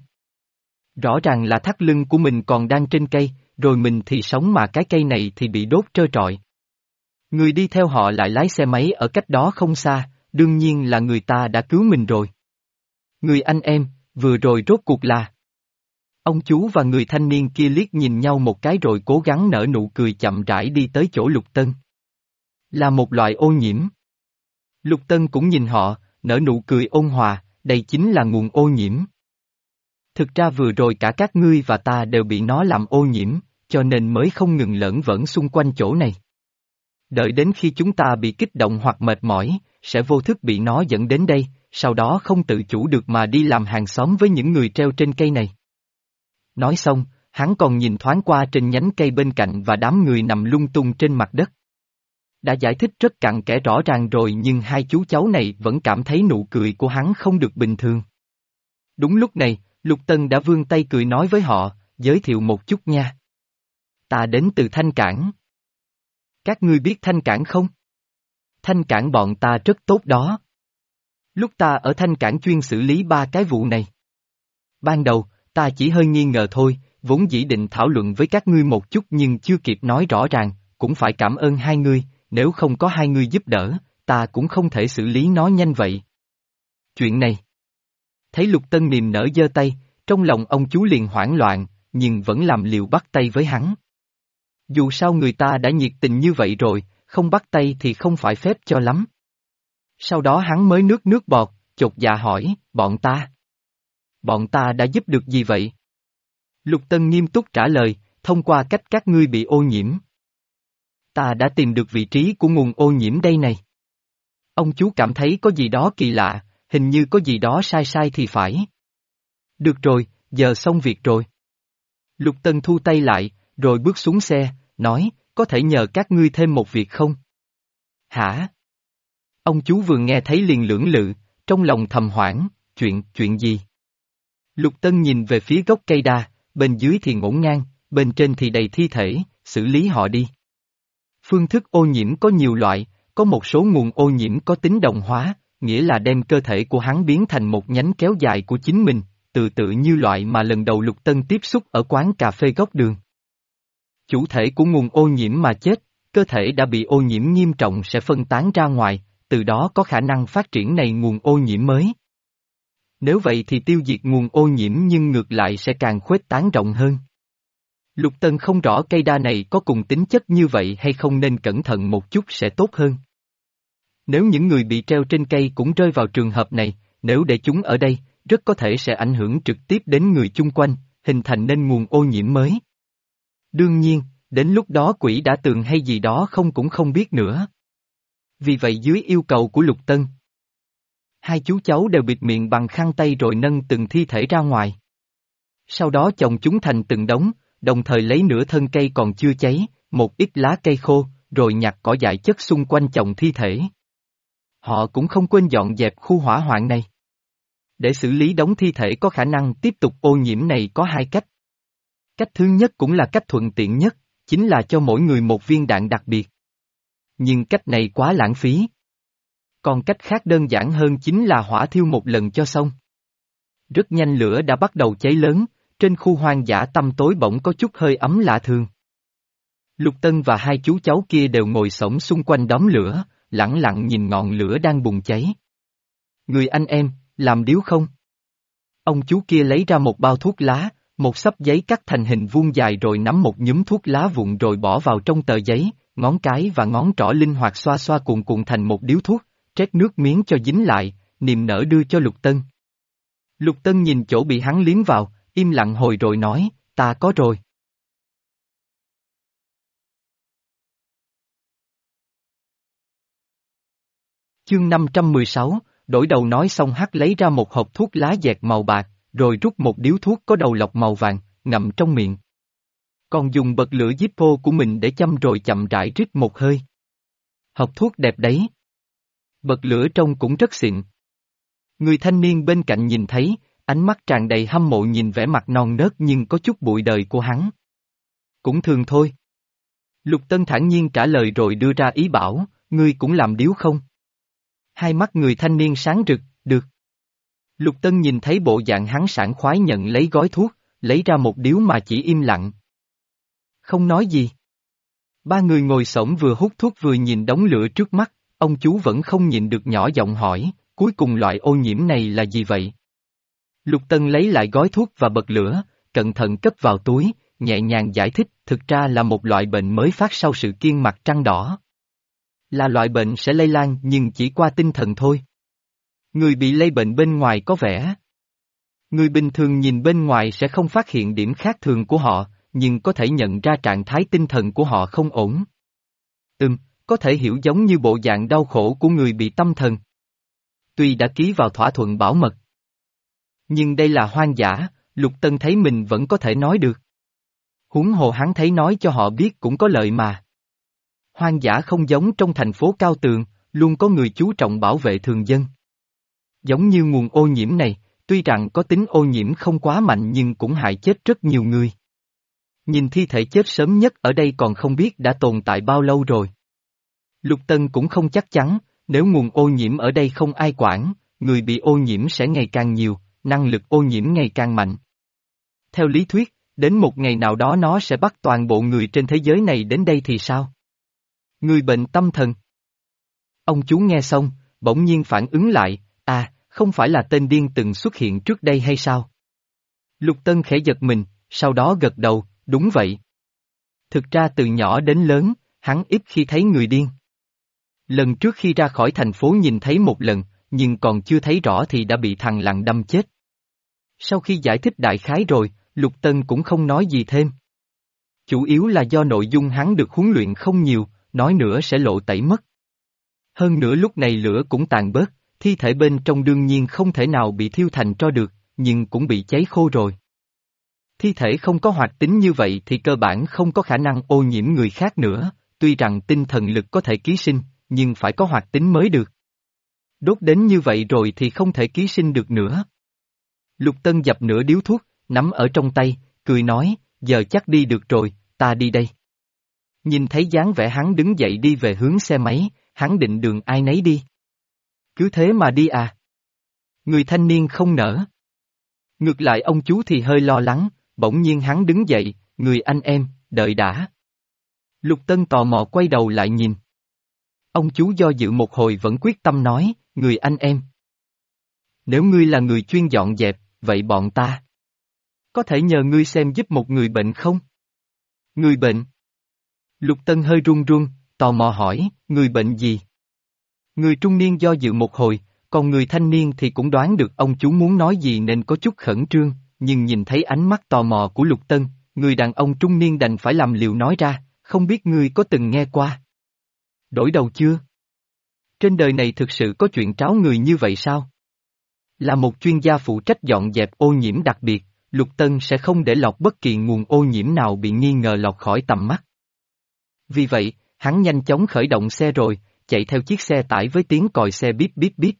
Rõ ràng là thắt lưng của mình còn đang trên cây, rồi mình thì sống mà cái cây này thì bị đốt trơ trọi. Người đi theo họ lại lái xe máy ở cách đó không xa, đương nhiên là người ta đã cứu mình rồi. Người anh em, vừa rồi rốt cuộc là... Ông chú và người thanh niên kia liếc nhìn nhau một cái rồi cố gắng nở nụ cười chậm rãi đi tới chỗ Lục Tân. Là một loại ô nhiễm. Lục Tân cũng nhìn họ, nở nụ cười ôn hòa, đây chính là nguồn ô nhiễm. Thực ra vừa rồi cả các ngươi và ta đều bị nó làm ô nhiễm, cho nên mới không ngừng lởn vởn xung quanh chỗ này. Đợi đến khi chúng ta bị kích động hoặc mệt mỏi, sẽ vô thức bị nó dẫn đến đây, sau đó không tự chủ được mà đi làm hàng xóm với những người treo trên cây này. Nói xong, hắn còn nhìn thoáng qua trên nhánh cây bên cạnh và đám người nằm lung tung trên mặt đất. Đã giải thích rất cặn kẽ rõ ràng rồi nhưng hai chú cháu này vẫn cảm thấy nụ cười của hắn không được bình thường. Đúng lúc này, Lục Tân đã vươn tay cười nói với họ, giới thiệu một chút nha. Ta đến từ Thanh Cảng. Các ngươi biết Thanh Cảng không? Thanh Cảng bọn ta rất tốt đó. Lúc ta ở Thanh Cảng chuyên xử lý ba cái vụ này. Ban đầu, ta chỉ hơi nghi ngờ thôi, vốn dĩ định thảo luận với các ngươi một chút nhưng chưa kịp nói rõ ràng, cũng phải cảm ơn hai ngươi, nếu không có hai ngươi giúp đỡ, ta cũng không thể xử lý nó nhanh vậy. Chuyện này. Thấy Lục Tân niềm nở giơ tay, trong lòng ông chú liền hoảng loạn, nhưng vẫn làm liều bắt tay với hắn. Dù sao người ta đã nhiệt tình như vậy rồi, không bắt tay thì không phải phép cho lắm. Sau đó hắn mới nước nước bọt, chột dạ hỏi, bọn ta. Bọn ta đã giúp được gì vậy? Lục Tân nghiêm túc trả lời, thông qua cách các ngươi bị ô nhiễm. Ta đã tìm được vị trí của nguồn ô nhiễm đây này. Ông chú cảm thấy có gì đó kỳ lạ, hình như có gì đó sai sai thì phải. Được rồi, giờ xong việc rồi. Lục Tân thu tay lại, rồi bước xuống xe, nói, có thể nhờ các ngươi thêm một việc không? Hả? Ông chú vừa nghe thấy liền lưỡng lự, trong lòng thầm hoảng, chuyện, chuyện gì? Lục Tân nhìn về phía gốc cây đa, bên dưới thì ngổn ngang, bên trên thì đầy thi thể, xử lý họ đi. Phương thức ô nhiễm có nhiều loại, có một số nguồn ô nhiễm có tính đồng hóa, nghĩa là đem cơ thể của hắn biến thành một nhánh kéo dài của chính mình, tự tự như loại mà lần đầu Lục Tân tiếp xúc ở quán cà phê góc đường. Chủ thể của nguồn ô nhiễm mà chết, cơ thể đã bị ô nhiễm nghiêm trọng sẽ phân tán ra ngoài, từ đó có khả năng phát triển này nguồn ô nhiễm mới. Nếu vậy thì tiêu diệt nguồn ô nhiễm nhưng ngược lại sẽ càng khuếch tán rộng hơn. Lục Tân không rõ cây đa này có cùng tính chất như vậy hay không nên cẩn thận một chút sẽ tốt hơn. Nếu những người bị treo trên cây cũng rơi vào trường hợp này, nếu để chúng ở đây, rất có thể sẽ ảnh hưởng trực tiếp đến người chung quanh, hình thành nên nguồn ô nhiễm mới. Đương nhiên, đến lúc đó quỷ đã tường hay gì đó không cũng không biết nữa. Vì vậy dưới yêu cầu của Lục Tân, hai chú cháu đều bịt miệng bằng khăn tay rồi nâng từng thi thể ra ngoài. Sau đó chồng chúng thành từng đống, đồng thời lấy nửa thân cây còn chưa cháy, một ít lá cây khô, rồi nhặt cỏ dại chất xung quanh chồng thi thể. Họ cũng không quên dọn dẹp khu hỏa hoạn này. Để xử lý đống thi thể có khả năng tiếp tục ô nhiễm này có hai cách. Cách thứ nhất cũng là cách thuận tiện nhất, chính là cho mỗi người một viên đạn đặc biệt. Nhưng cách này quá lãng phí. Còn cách khác đơn giản hơn chính là hỏa thiêu một lần cho xong. Rất nhanh lửa đã bắt đầu cháy lớn, trên khu hoang dã tăm tối bỗng có chút hơi ấm lạ thường. Lục Tân và hai chú cháu kia đều ngồi xổm xung quanh đống lửa, lẳng lặng nhìn ngọn lửa đang bùng cháy. Người anh em, làm điếu không? Ông chú kia lấy ra một bao thuốc lá, một xấp giấy cắt thành hình vuông dài rồi nắm một nhúm thuốc lá vụn rồi bỏ vào trong tờ giấy, ngón cái và ngón trỏ linh hoạt xoa xoa cuộn cuộn thành một điếu thuốc, trét nước miếng cho dính lại, niềm nở đưa cho Lục Tân. Lục Tân nhìn chỗ bị hắn liếm vào, im lặng hồi rồi nói, ta có rồi. Chương năm trăm mười sáu, đổi đầu nói xong hắt lấy ra một hộp thuốc lá dẹt màu bạc, rồi rút một điếu thuốc có đầu lọc màu vàng, ngậm trong miệng. Còn dùng bật lửa Zippo của mình để châm rồi chậm rãi rít một hơi. Hộp thuốc đẹp đấy. Bật lửa trông cũng rất xịn. Người thanh niên bên cạnh nhìn thấy, ánh mắt tràn đầy hâm mộ nhìn vẻ mặt non nớt nhưng có chút bụi đời của hắn. Cũng thường thôi. Lục Tân thản nhiên trả lời rồi đưa ra ý bảo, ngươi cũng làm điếu không? Hai mắt người thanh niên sáng rực, được. Lục Tân nhìn thấy bộ dạng hắn sảng khoái nhận lấy gói thuốc, lấy ra một điếu mà chỉ im lặng. Không nói gì. Ba người ngồi xổm vừa hút thuốc vừa nhìn đống lửa trước mắt, ông chú vẫn không nhịn được nhỏ giọng hỏi, cuối cùng loại ô nhiễm này là gì vậy? Lục Tân lấy lại gói thuốc và bật lửa, cẩn thận cất vào túi, nhẹ nhàng giải thích, thực ra là một loại bệnh mới phát sau sự kiện mặt trăng đỏ. Là loại bệnh sẽ lây lan nhưng chỉ qua tinh thần thôi. Người bị lây bệnh bên ngoài có vẻ. Người bình thường nhìn bên ngoài sẽ không phát hiện điểm khác thường của họ, nhưng có thể nhận ra trạng thái tinh thần của họ không ổn. Ừm, có thể hiểu giống như bộ dạng đau khổ của người bị tâm thần. Tuy đã ký vào thỏa thuận bảo mật. Nhưng đây là hoang dã, Lục Tân thấy mình vẫn có thể nói được. Huống hồ hắn thấy nói cho họ biết cũng có lợi mà. Hoang dã không giống trong thành phố cao tường, luôn có người chú trọng bảo vệ thường dân. Giống như nguồn ô nhiễm này, tuy rằng có tính ô nhiễm không quá mạnh nhưng cũng hại chết rất nhiều người. Nhìn thi thể chết sớm nhất ở đây còn không biết đã tồn tại bao lâu rồi. Lục Tân cũng không chắc chắn, nếu nguồn ô nhiễm ở đây không ai quản, người bị ô nhiễm sẽ ngày càng nhiều, năng lực ô nhiễm ngày càng mạnh. Theo lý thuyết, đến một ngày nào đó nó sẽ bắt toàn bộ người trên thế giới này đến đây thì sao? Người bệnh tâm thần. Ông chú nghe xong, bỗng nhiên phản ứng lại, à, không phải là tên điên từng xuất hiện trước đây hay sao? Lục Tân khẽ giật mình, sau đó gật đầu, đúng vậy. Thực ra từ nhỏ đến lớn, hắn ít khi thấy người điên. Lần trước khi ra khỏi thành phố nhìn thấy một lần, nhưng còn chưa thấy rõ thì đã bị thằng lằn đâm chết. Sau khi giải thích đại khái rồi, Lục Tân cũng không nói gì thêm. Chủ yếu là do nội dung hắn được huấn luyện không nhiều, nói nữa sẽ lộ tẩy mất. Hơn nữa lúc này lửa cũng tàn bớt, thi thể bên trong đương nhiên không thể nào bị thiêu thành tro được, nhưng cũng bị cháy khô rồi. Thi thể không có hoạt tính như vậy thì cơ bản không có khả năng ô nhiễm người khác nữa, tuy rằng tinh thần lực có thể ký sinh, nhưng phải có hoạt tính mới được. Đốt đến như vậy rồi thì không thể ký sinh được nữa. Lục Tân dập nửa điếu thuốc, nắm ở trong tay, cười nói, giờ chắc đi được rồi, ta đi đây. Nhìn thấy dáng vẻ hắn đứng dậy đi về hướng xe máy, hắn định đường ai nấy đi. Cứ thế mà đi à? Người thanh niên không nỡ. Ngược lại ông chú thì hơi lo lắng, bỗng nhiên hắn đứng dậy, người anh em, đợi đã. Lục Tân tò mò quay đầu lại nhìn. Ông chú do dự một hồi vẫn quyết tâm nói, người anh em. Nếu ngươi là người chuyên dọn dẹp, vậy bọn ta có thể nhờ ngươi xem giúp một người bệnh không? Người bệnh? Lục Tân hơi run run, tò mò hỏi, người bệnh gì? Người trung niên do dự một hồi, còn người thanh niên thì cũng đoán được ông chú muốn nói gì nên có chút khẩn trương, nhưng nhìn thấy ánh mắt tò mò của Lục Tân, người đàn ông trung niên đành phải làm liều nói ra, không biết ngươi có từng nghe qua. Đổi đầu chưa? Trên đời này thực sự có chuyện tráo người như vậy sao? Là một chuyên gia phụ trách dọn dẹp ô nhiễm đặc biệt, Lục Tân sẽ không để lọt bất kỳ nguồn ô nhiễm nào bị nghi ngờ lọt khỏi tầm mắt. Vì vậy, hắn nhanh chóng khởi động xe rồi, chạy theo chiếc xe tải với tiếng còi xe bíp bíp bíp.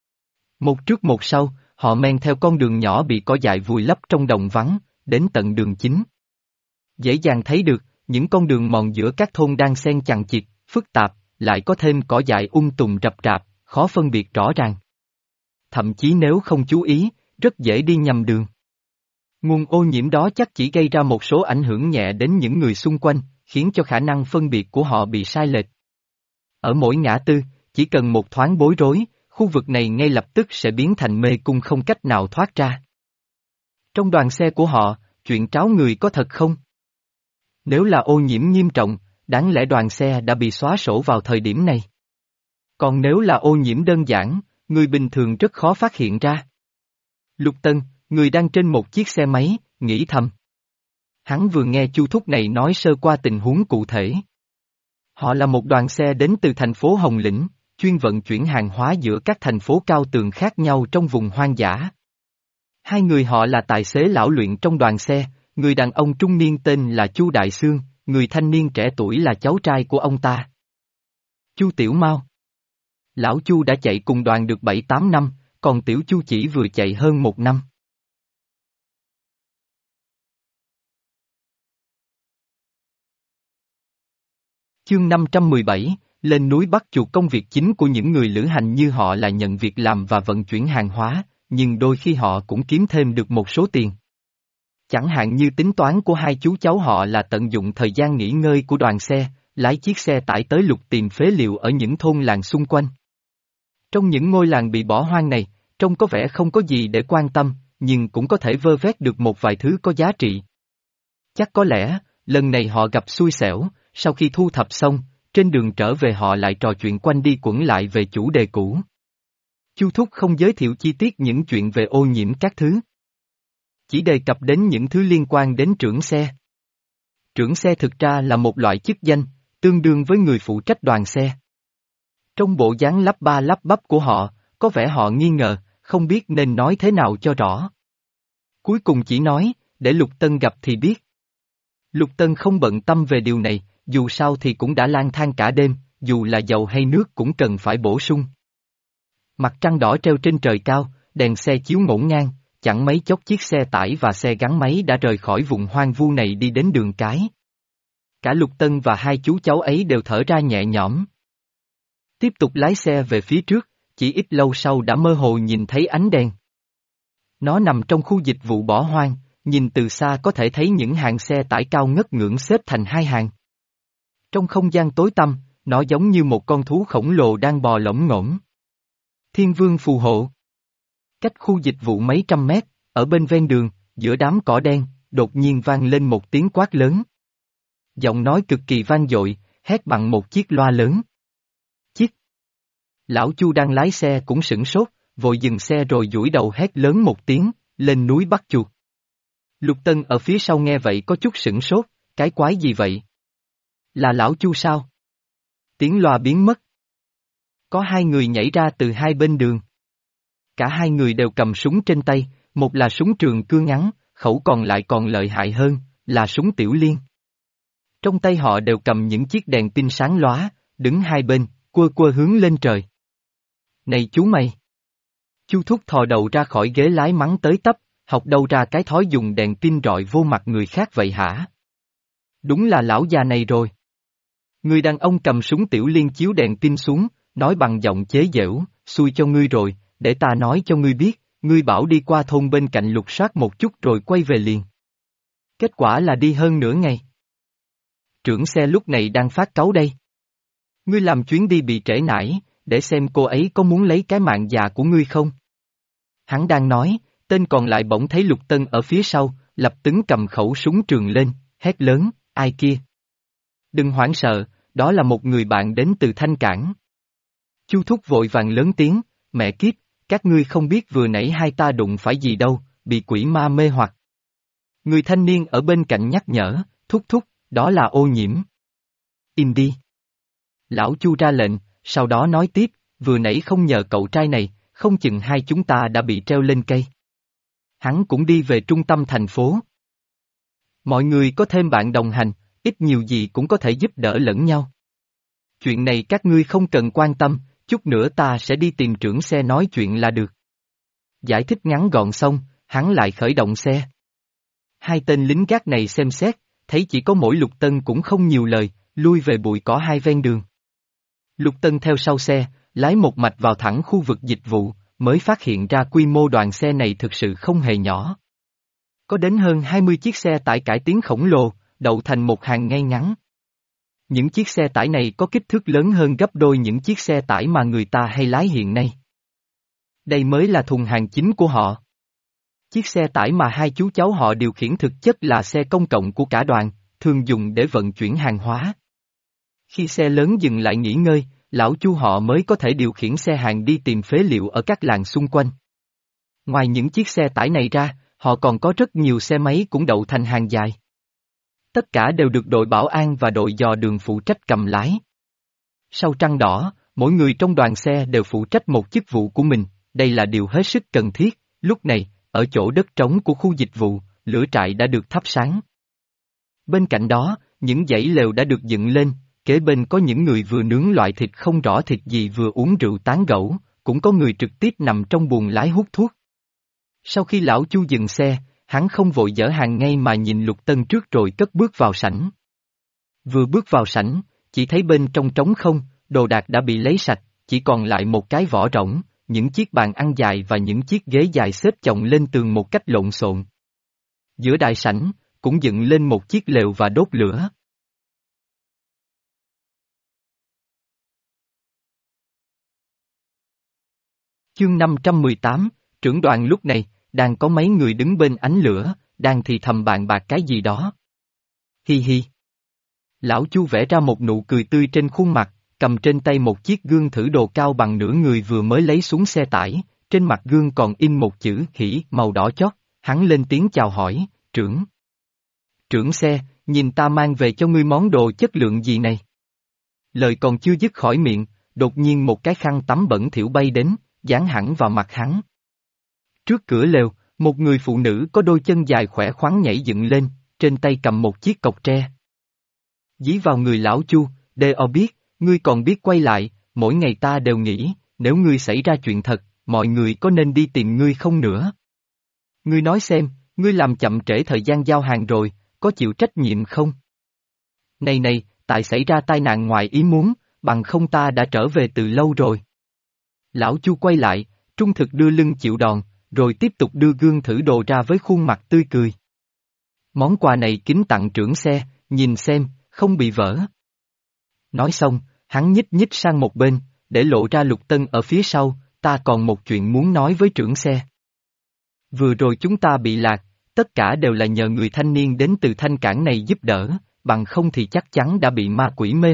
Một trước một sau, họ men theo con đường nhỏ bị cỏ dại vùi lấp trong đồng vắng, đến tận đường chính. Dễ dàng thấy được, những con đường mòn giữa các thôn đang xen chằng chịt, phức tạp, lại có thêm cỏ dại um tùm rậm rạp, khó phân biệt rõ ràng. Thậm chí nếu không chú ý, rất dễ đi nhầm đường. Nguồn ô nhiễm đó chắc chỉ gây ra một số ảnh hưởng nhẹ đến những người xung quanh, khiến cho khả năng phân biệt của họ bị sai lệch. Ở mỗi ngã tư, chỉ cần một thoáng bối rối, khu vực này ngay lập tức sẽ biến thành mê cung không cách nào thoát ra. Trong đoàn xe của họ, chuyện tráo người có thật không? Nếu là ô nhiễm nghiêm trọng, đáng lẽ đoàn xe đã bị xóa sổ vào thời điểm này. Còn nếu là ô nhiễm đơn giản, người bình thường rất khó phát hiện ra. Lục Tân, người đang trên một chiếc xe máy, nghĩ thầm. Hắn vừa nghe Chu Thúc này nói sơ qua tình huống cụ thể. Họ là một đoàn xe đến từ thành phố Hồng Lĩnh, chuyên vận chuyển hàng hóa giữa các thành phố cao tường khác nhau trong vùng hoang dã. Hai người họ là tài xế lão luyện trong đoàn xe, người đàn ông trung niên tên là Chu Đại Xương, người thanh niên trẻ tuổi là cháu trai của ông ta. Chu Tiểu Mao. Lão Chu đã chạy cùng đoàn được bảy tám năm, còn Tiểu Chu chỉ vừa chạy hơn một năm. Chương năm trăm mười bảy, lên núi bắt chuột. Công việc chính của những người lữ hành như họ là nhận việc làm và vận chuyển hàng hóa, nhưng đôi khi họ cũng kiếm thêm được một số tiền. Chẳng hạn như tính toán của hai chú cháu họ là tận dụng thời gian nghỉ ngơi của đoàn xe, lái chiếc xe tải tới lục tìm phế liệu ở những thôn làng xung quanh. Trong những ngôi làng bị bỏ hoang này, trông có vẻ không có gì để quan tâm, nhưng cũng có thể vơ vét được một vài thứ có giá trị. Chắc có lẽ, lần này họ gặp xui xẻo, sau khi thu thập xong, trên đường trở về họ lại trò chuyện quanh đi quẩn lại về chủ đề cũ. Chu Thúc không giới thiệu chi tiết những chuyện về ô nhiễm các thứ. Chỉ đề cập đến những thứ liên quan đến trưởng xe. Trưởng xe thực ra là một loại chức danh, tương đương với người phụ trách đoàn xe. Trong bộ dáng lắp ba lắp bắp của họ, có vẻ họ nghi ngờ, không biết nên nói thế nào cho rõ. Cuối cùng chỉ nói, để Lục Tân gặp thì biết. Lục Tân không bận tâm về điều này, dù sao thì cũng đã lang thang cả đêm, dù là dầu hay nước cũng cần phải bổ sung. Mặt trăng đỏ treo trên trời cao, đèn xe chiếu ngổn ngang, chẳng mấy chốc chiếc xe tải và xe gắn máy đã rời khỏi vùng hoang vu này đi đến đường cái. Cả Lục Tân và hai chú cháu ấy đều thở ra nhẹ nhõm. Tiếp tục lái xe về phía trước, chỉ ít lâu sau đã mơ hồ nhìn thấy ánh đèn. Nó nằm trong khu dịch vụ bỏ hoang, nhìn từ xa có thể thấy những hàng xe tải cao ngất ngưỡng xếp thành hai hàng. Trong không gian tối tăm, nó giống như một con thú khổng lồ đang bò lổm ngổm. Thiên Vương phù hộ. Cách khu dịch vụ mấy trăm mét, ở bên ven đường, giữa đám cỏ đen, đột nhiên vang lên một tiếng quát lớn. Giọng nói cực kỳ vang dội, hét bằng một chiếc loa lớn. Chiếc Lão Chu đang lái xe cũng sửng sốt, vội dừng xe rồi duỗi đầu hét lớn một tiếng, lên núi bắt chuột. Lục Tân ở phía sau nghe vậy có chút sửng sốt, cái quái gì vậy? Là lão Chu sao? Tiếng loa biến mất. Có hai người nhảy ra từ hai bên đường. Cả hai người đều cầm súng trên tay, một là súng trường cưa ngắn, khẩu còn lại còn lợi hại hơn, là súng tiểu liên. Trong tay họ đều cầm những chiếc đèn pin sáng lóa, đứng hai bên, quơ quơ hướng lên trời. Này chú mày! Chu Thúc thò đầu ra khỏi ghế lái mắng tới tấp, học đâu ra cái thói dùng đèn pin rọi vô mặt người khác vậy hả? Đúng là lão già này rồi. Người đàn ông cầm súng tiểu liên chiếu đèn pin xuống, nói bằng giọng chế giễu, xui cho ngươi rồi, để ta nói cho ngươi biết, ngươi bảo đi qua thôn bên cạnh lục soát một chút rồi quay về liền. Kết quả là đi hơn nửa ngày. Trưởng xe lúc này đang phát cáu đây. Ngươi làm chuyến đi bị trễ nải, để xem cô ấy có muốn lấy cái mạng già của ngươi không? Hắn đang nói, tên còn lại bỗng thấy Lục Tân ở phía sau, lập tức cầm khẩu súng trường lên, hét lớn, ai kia? Đừng hoảng sợ, đó là một người bạn đến từ Thanh Cảng. Chu Thúc vội vàng lớn tiếng, mẹ kiếp, các ngươi không biết vừa nãy hai ta đụng phải gì đâu, bị quỷ ma mê hoặc. Người thanh niên ở bên cạnh nhắc nhở, Thúc Thúc, đó là ô nhiễm. Im đi. Lão Chu ra lệnh, sau đó nói tiếp, vừa nãy không nhờ cậu trai này, không chừng hai chúng ta đã bị treo lên cây. Hắn cũng đi về trung tâm thành phố. Mọi người có thêm bạn đồng hành, ít nhiều gì cũng có thể giúp đỡ lẫn nhau. Chuyện này các ngươi không cần quan tâm, chút nữa ta sẽ đi tìm trưởng xe nói chuyện là được. Giải thích ngắn gọn xong, hắn lại khởi động xe. Hai tên lính gác này xem xét, thấy chỉ có mỗi Lục Tân cũng không nhiều lời, lui về bụi cỏ hai ven đường. Lục Tân theo sau xe, lái một mạch vào thẳng khu vực dịch vụ, mới phát hiện ra quy mô đoàn xe này thực sự không hề nhỏ. Có đến hơn hai mươi chiếc xe tải cải tiến khổng lồ, đậu thành một hàng ngay ngắn. Những chiếc xe tải này có kích thước lớn hơn gấp đôi những chiếc xe tải mà người ta hay lái hiện nay. Đây mới là thùng hàng chính của họ. Chiếc xe tải mà hai chú cháu họ điều khiển thực chất là xe công cộng của cả đoàn, thường dùng để vận chuyển hàng hóa. Khi xe lớn dừng lại nghỉ ngơi, lão Chu họ mới có thể điều khiển xe hàng đi tìm phế liệu ở các làng xung quanh. Ngoài những chiếc xe tải này ra, họ còn có rất nhiều xe máy cũng đậu thành hàng dài. Tất cả đều được đội bảo an và đội dò đường phụ trách cầm lái. Sau trăng đỏ, mỗi người trong đoàn xe đều phụ trách một chức vụ của mình, đây là điều hết sức cần thiết. Lúc này, ở chỗ đất trống của khu dịch vụ, lửa trại đã được thắp sáng. Bên cạnh đó, những dãy lều đã được dựng lên, kế bên có những người vừa nướng loại thịt không rõ thịt gì vừa uống rượu tán gẫu, cũng có người trực tiếp nằm trong buồng lái hút thuốc. Sau khi lão Chu dừng xe, hắn không vội dỡ hàng ngay mà nhìn Lục Tân trước rồi cất bước vào sảnh. Vừa bước vào sảnh, chỉ thấy bên trong trống không, đồ đạc đã bị lấy sạch, chỉ còn lại một cái vỏ rỗng, những chiếc bàn ăn dài và những chiếc ghế dài xếp chồng lên tường một cách lộn xộn. Giữa đại sảnh, cũng dựng lên một chiếc lều và đốt lửa. Chương năm trăm mười tám, trưởng đoàn lúc này, đang có mấy người đứng bên ánh lửa, đang thì thầm bàn bạc cái gì đó. Hi hi. Lão Chu vẽ ra một nụ cười tươi trên khuôn mặt, cầm trên tay một chiếc gương thử đồ cao bằng nửa người vừa mới lấy xuống xe tải, trên mặt gương còn in một chữ hỉ màu đỏ chót, hắn lên tiếng chào hỏi, trưởng. Trưởng xe, nhìn ta mang về cho ngươi món đồ chất lượng gì này. Lời còn chưa dứt khỏi miệng, đột nhiên một cái khăn tắm bẩn thỉu bay đến, dán hẳn vào mặt hắn. Trước cửa lều, một người phụ nữ có đôi chân dài khỏe khoắn nhảy dựng lên, trên tay cầm một chiếc cọc tre. Dí vào người lão Chu, đê o biết, ngươi còn biết quay lại, mỗi ngày ta đều nghĩ, nếu ngươi xảy ra chuyện thật, mọi người có nên đi tìm ngươi không nữa? Ngươi nói xem, ngươi làm chậm trễ thời gian giao hàng rồi, có chịu trách nhiệm không? Này này, tại xảy ra tai nạn ngoài ý muốn, bằng không ta đã trở về từ lâu rồi. Lão Chu quay lại, trung thực đưa lưng chịu đòn, rồi tiếp tục đưa gương thử đồ ra với khuôn mặt tươi cười. Món quà này kính tặng trưởng xe, nhìn xem, không bị vỡ. Nói xong, hắn nhích nhích sang một bên, để lộ ra Lục Tân ở phía sau, ta còn một chuyện muốn nói với trưởng xe. Vừa rồi chúng ta bị lạc, tất cả đều là nhờ người thanh niên đến từ Thanh Cảng này giúp đỡ, bằng không thì chắc chắn đã bị ma quỷ mê hoặc,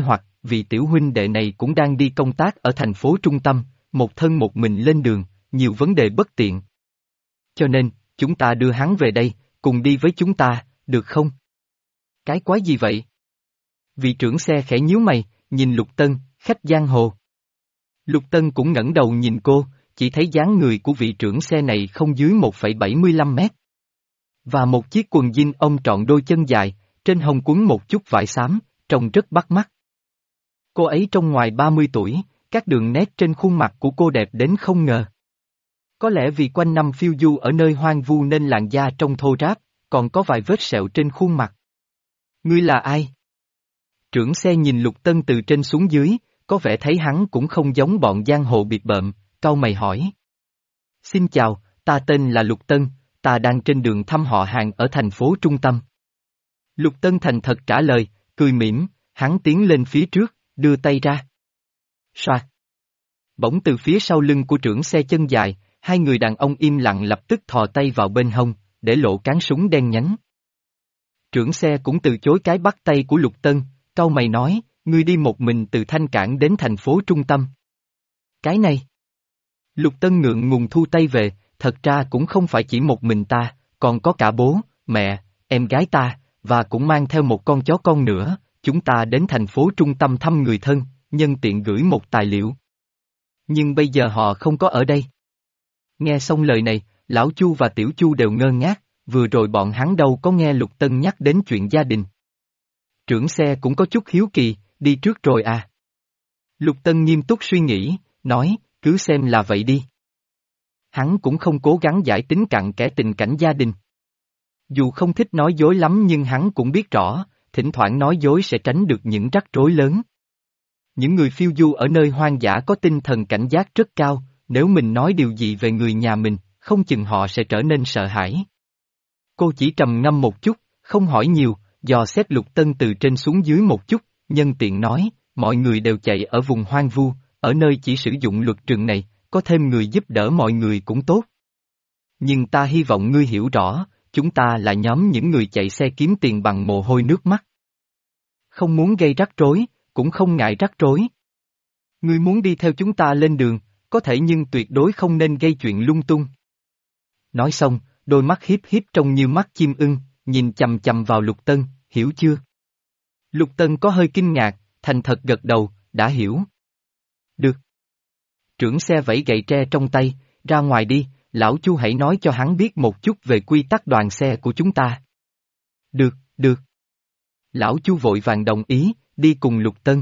vì tiểu huynh đệ này cũng đang đi công tác ở thành phố trung tâm, một thân một mình lên đường, nhiều vấn đề bất tiện. Cho nên, chúng ta đưa hắn về đây, cùng đi với chúng ta, được không? Cái quái gì vậy? Vị trưởng xe khẽ nhíu mày, nhìn Lục Tân, khách giang hồ. Lục Tân cũng ngẩng đầu nhìn cô, chỉ thấy dáng người của vị trưởng xe này không dưới một phẩy bảy mươi lăm mét. Và một chiếc quần jean ông trọn đôi chân dài, trên hông quấn một chút vải xám, trông rất bắt mắt. Cô ấy trong ngoài ba mươi tuổi, các đường nét trên khuôn mặt của cô đẹp đến không ngờ. Có lẽ vì quanh năm phiêu du ở nơi hoang vu nên làn da trông thô ráp, còn có vài vết sẹo trên khuôn mặt. Ngươi là ai? Trưởng xe nhìn Lục Tân từ trên xuống dưới, có vẻ thấy hắn cũng không giống bọn giang hồ biệt bợm, cau mày hỏi. Xin chào, ta tên là Lục Tân, ta đang trên đường thăm họ hàng ở thành phố trung tâm. Lục Tân thành thật trả lời, cười mỉm, hắn tiến lên phía trước, đưa tay ra. Soạt. Bỗng từ phía sau lưng của trưởng xe chân dài, hai người đàn ông im lặng lập tức thò tay vào bên hông, để lộ cán súng đen nhánh. Trưởng xe cũng từ chối cái bắt tay của Lục Tân, cau mày nói, ngươi đi một mình từ Thanh Cảng đến thành phố trung tâm. Cái này. Lục Tân ngượng ngùng thu tay về, thật ra cũng không phải chỉ một mình ta, còn có cả bố, mẹ, em gái ta, và cũng mang theo một con chó con nữa, chúng ta đến thành phố trung tâm thăm người thân, nhân tiện gửi một tài liệu. Nhưng bây giờ họ không có ở đây. Nghe xong lời này, Lão Chu và Tiểu Chu đều ngơ ngác, vừa rồi bọn hắn đâu có nghe Lục Tân nhắc đến chuyện gia đình. Trưởng xe cũng có chút hiếu kỳ, đi trước rồi à. Lục Tân nghiêm túc suy nghĩ, nói, cứ xem là vậy đi. Hắn cũng không cố gắng giải tính cặn kẽ tình cảnh gia đình. Dù không thích nói dối lắm nhưng hắn cũng biết rõ, thỉnh thoảng nói dối sẽ tránh được những rắc rối lớn. Những người phiêu du ở nơi hoang dã có tinh thần cảnh giác rất cao, nếu mình nói điều gì về người nhà mình, không chừng họ sẽ trở nên sợ hãi. Cô chỉ trầm ngâm một chút, không hỏi nhiều, dò xét Lục Tân từ trên xuống dưới một chút, nhân tiện nói, mọi người đều chạy ở vùng hoang vu, ở nơi chỉ sử dụng luật rừng này, có thêm người giúp đỡ mọi người cũng tốt. Nhưng ta hy vọng ngươi hiểu rõ, chúng ta là nhóm những người chạy xe kiếm tiền bằng mồ hôi nước mắt. Không muốn gây rắc rối, cũng không ngại rắc rối. Ngươi muốn đi theo chúng ta lên đường, có thể nhưng tuyệt đối không nên gây chuyện lung tung. Nói xong, đôi mắt hiếp hiếp trông như mắt chim ưng, nhìn chằm chằm vào Lục Tân, hiểu chưa? Lục Tân có hơi kinh ngạc, thành thật gật đầu, đã hiểu. Được. Trưởng xe vẫy gậy tre trong tay, ra ngoài đi, lão Chu hãy nói cho hắn biết một chút về quy tắc đoàn xe của chúng ta. Được, được. Lão Chu vội vàng đồng ý, đi cùng Lục Tân.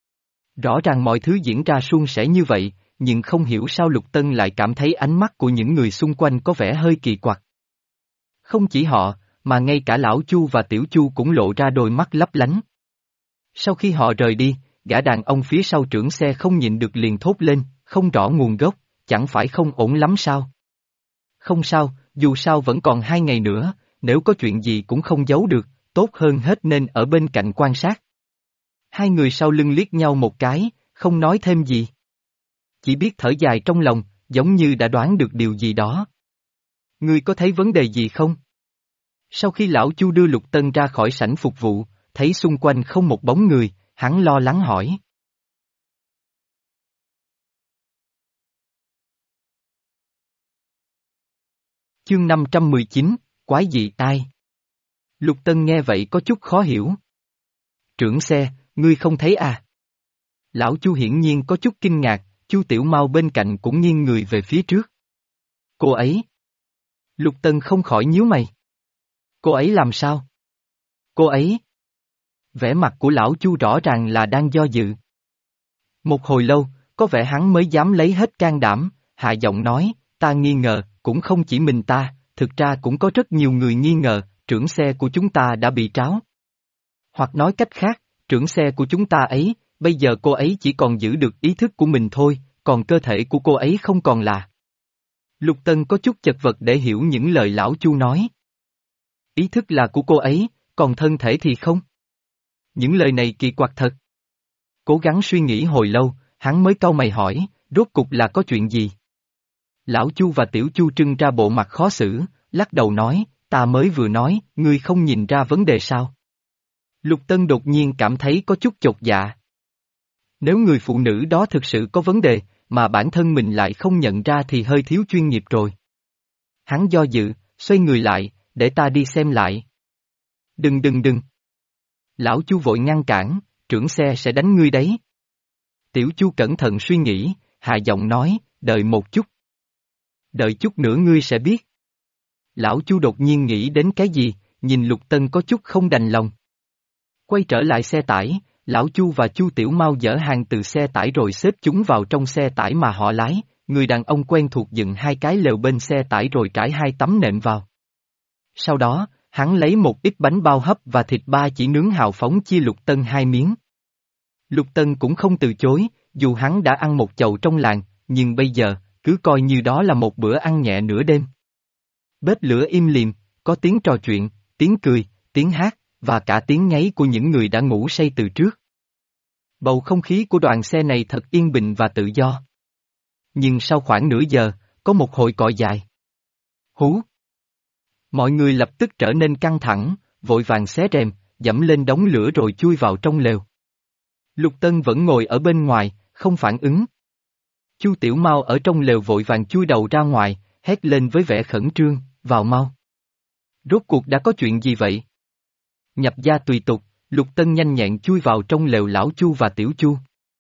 Rõ ràng mọi thứ diễn ra suôn sẻ như vậy, nhưng không hiểu sao Lục Tân lại cảm thấy ánh mắt của những người xung quanh có vẻ hơi kỳ quặc. Không chỉ họ, mà ngay cả lão Chu và tiểu Chu cũng lộ ra đôi mắt lấp lánh. Sau khi họ rời đi, gã đàn ông phía sau trưởng xe không nhịn được liền thốt lên, không rõ nguồn gốc, chẳng phải không ổn lắm sao? Không sao, dù sao vẫn còn hai ngày nữa, nếu có chuyện gì cũng không giấu được, tốt hơn hết nên ở bên cạnh quan sát. Hai người sau lưng liếc nhau một cái, không nói thêm gì. Chỉ biết thở dài trong lòng, giống như đã đoán được điều gì đó. Ngươi có thấy vấn đề gì không? Sau khi lão Chu đưa Lục Tân ra khỏi sảnh phục vụ, thấy xung quanh không một bóng người, hắn lo lắng hỏi. Chương năm trăm mười chín, quái dị ai? Lục Tân nghe vậy có chút khó hiểu. Trưởng xe, ngươi không thấy à? Lão Chu hiển nhiên có chút kinh ngạc, Chu Tiểu Mau bên cạnh cũng nghiêng người về phía trước. Cô ấy. Lục Tân không khỏi nhíu mày. Cô ấy làm sao? Cô ấy. Vẻ mặt của lão Chu rõ ràng là đang do dự. Một hồi lâu, có vẻ hắn mới dám lấy hết can đảm, hạ giọng nói, ta nghi ngờ, cũng không chỉ mình ta, thực ra cũng có rất nhiều người nghi ngờ, trưởng xe của chúng ta đã bị tráo. Hoặc nói cách khác, trưởng xe của chúng ta ấy, bây giờ cô ấy chỉ còn giữ được ý thức của mình thôi, còn cơ thể của cô ấy không còn là. Lục Tân có chút chật vật để hiểu những lời lão Chu nói. Ý thức là của cô ấy, còn thân thể thì không. Những lời này kỳ quặc thật. Cố gắng suy nghĩ hồi lâu, hắn mới cau mày hỏi, rốt cục là có chuyện gì? Lão Chu và Tiểu Chu trưng ra bộ mặt khó xử, lắc đầu nói, ta mới vừa nói, ngươi không nhìn ra vấn đề sao? Lục Tân đột nhiên cảm thấy có chút chột dạ. Nếu người phụ nữ đó thực sự có vấn đề, mà bản thân mình lại không nhận ra thì hơi thiếu chuyên nghiệp rồi. Hắn do dự, xoay người lại, để ta đi xem lại. Đừng đừng đừng. Lão Chu vội ngăn cản, trưởng xe sẽ đánh ngươi đấy. Tiểu Chu cẩn thận suy nghĩ, hạ giọng nói, đợi một chút. Đợi chút nữa ngươi sẽ biết. Lão Chu đột nhiên nghĩ đến cái gì, nhìn Lục Tân có chút không đành lòng. Quay trở lại xe tải, Lão Chu và Chu Tiểu Mau dỡ hàng từ xe tải rồi xếp chúng vào trong xe tải mà họ lái, người đàn ông quen thuộc dựng hai cái lều bên xe tải rồi trải hai tấm nệm vào. Sau đó, hắn lấy một ít bánh bao hấp và thịt ba chỉ nướng hào phóng chia Lục Tân hai miếng. Lục Tân cũng không từ chối, dù hắn đã ăn một chầu trong làng, nhưng bây giờ, cứ coi như đó là một bữa ăn nhẹ nửa đêm. Bếp lửa im lìm, có tiếng trò chuyện, tiếng cười, tiếng hát, và cả tiếng ngáy của những người đã ngủ say từ trước. Bầu không khí của đoàn xe này thật yên bình và tự do. Nhưng sau khoảng nửa giờ, có một hồi còi dài. Hú! Mọi người lập tức trở nên căng thẳng, vội vàng xé rèm, dẫm lên đống lửa rồi chui vào trong lều. Lục Tân vẫn ngồi ở bên ngoài, không phản ứng. Chu Tiểu Mau ở trong lều vội vàng chui đầu ra ngoài, hét lên với vẻ khẩn trương, vào mau. Rốt cuộc đã có chuyện gì vậy? Nhập gia tùy tục, Lục Tân nhanh nhẹn chui vào trong lều lão Chu và Tiểu Chu.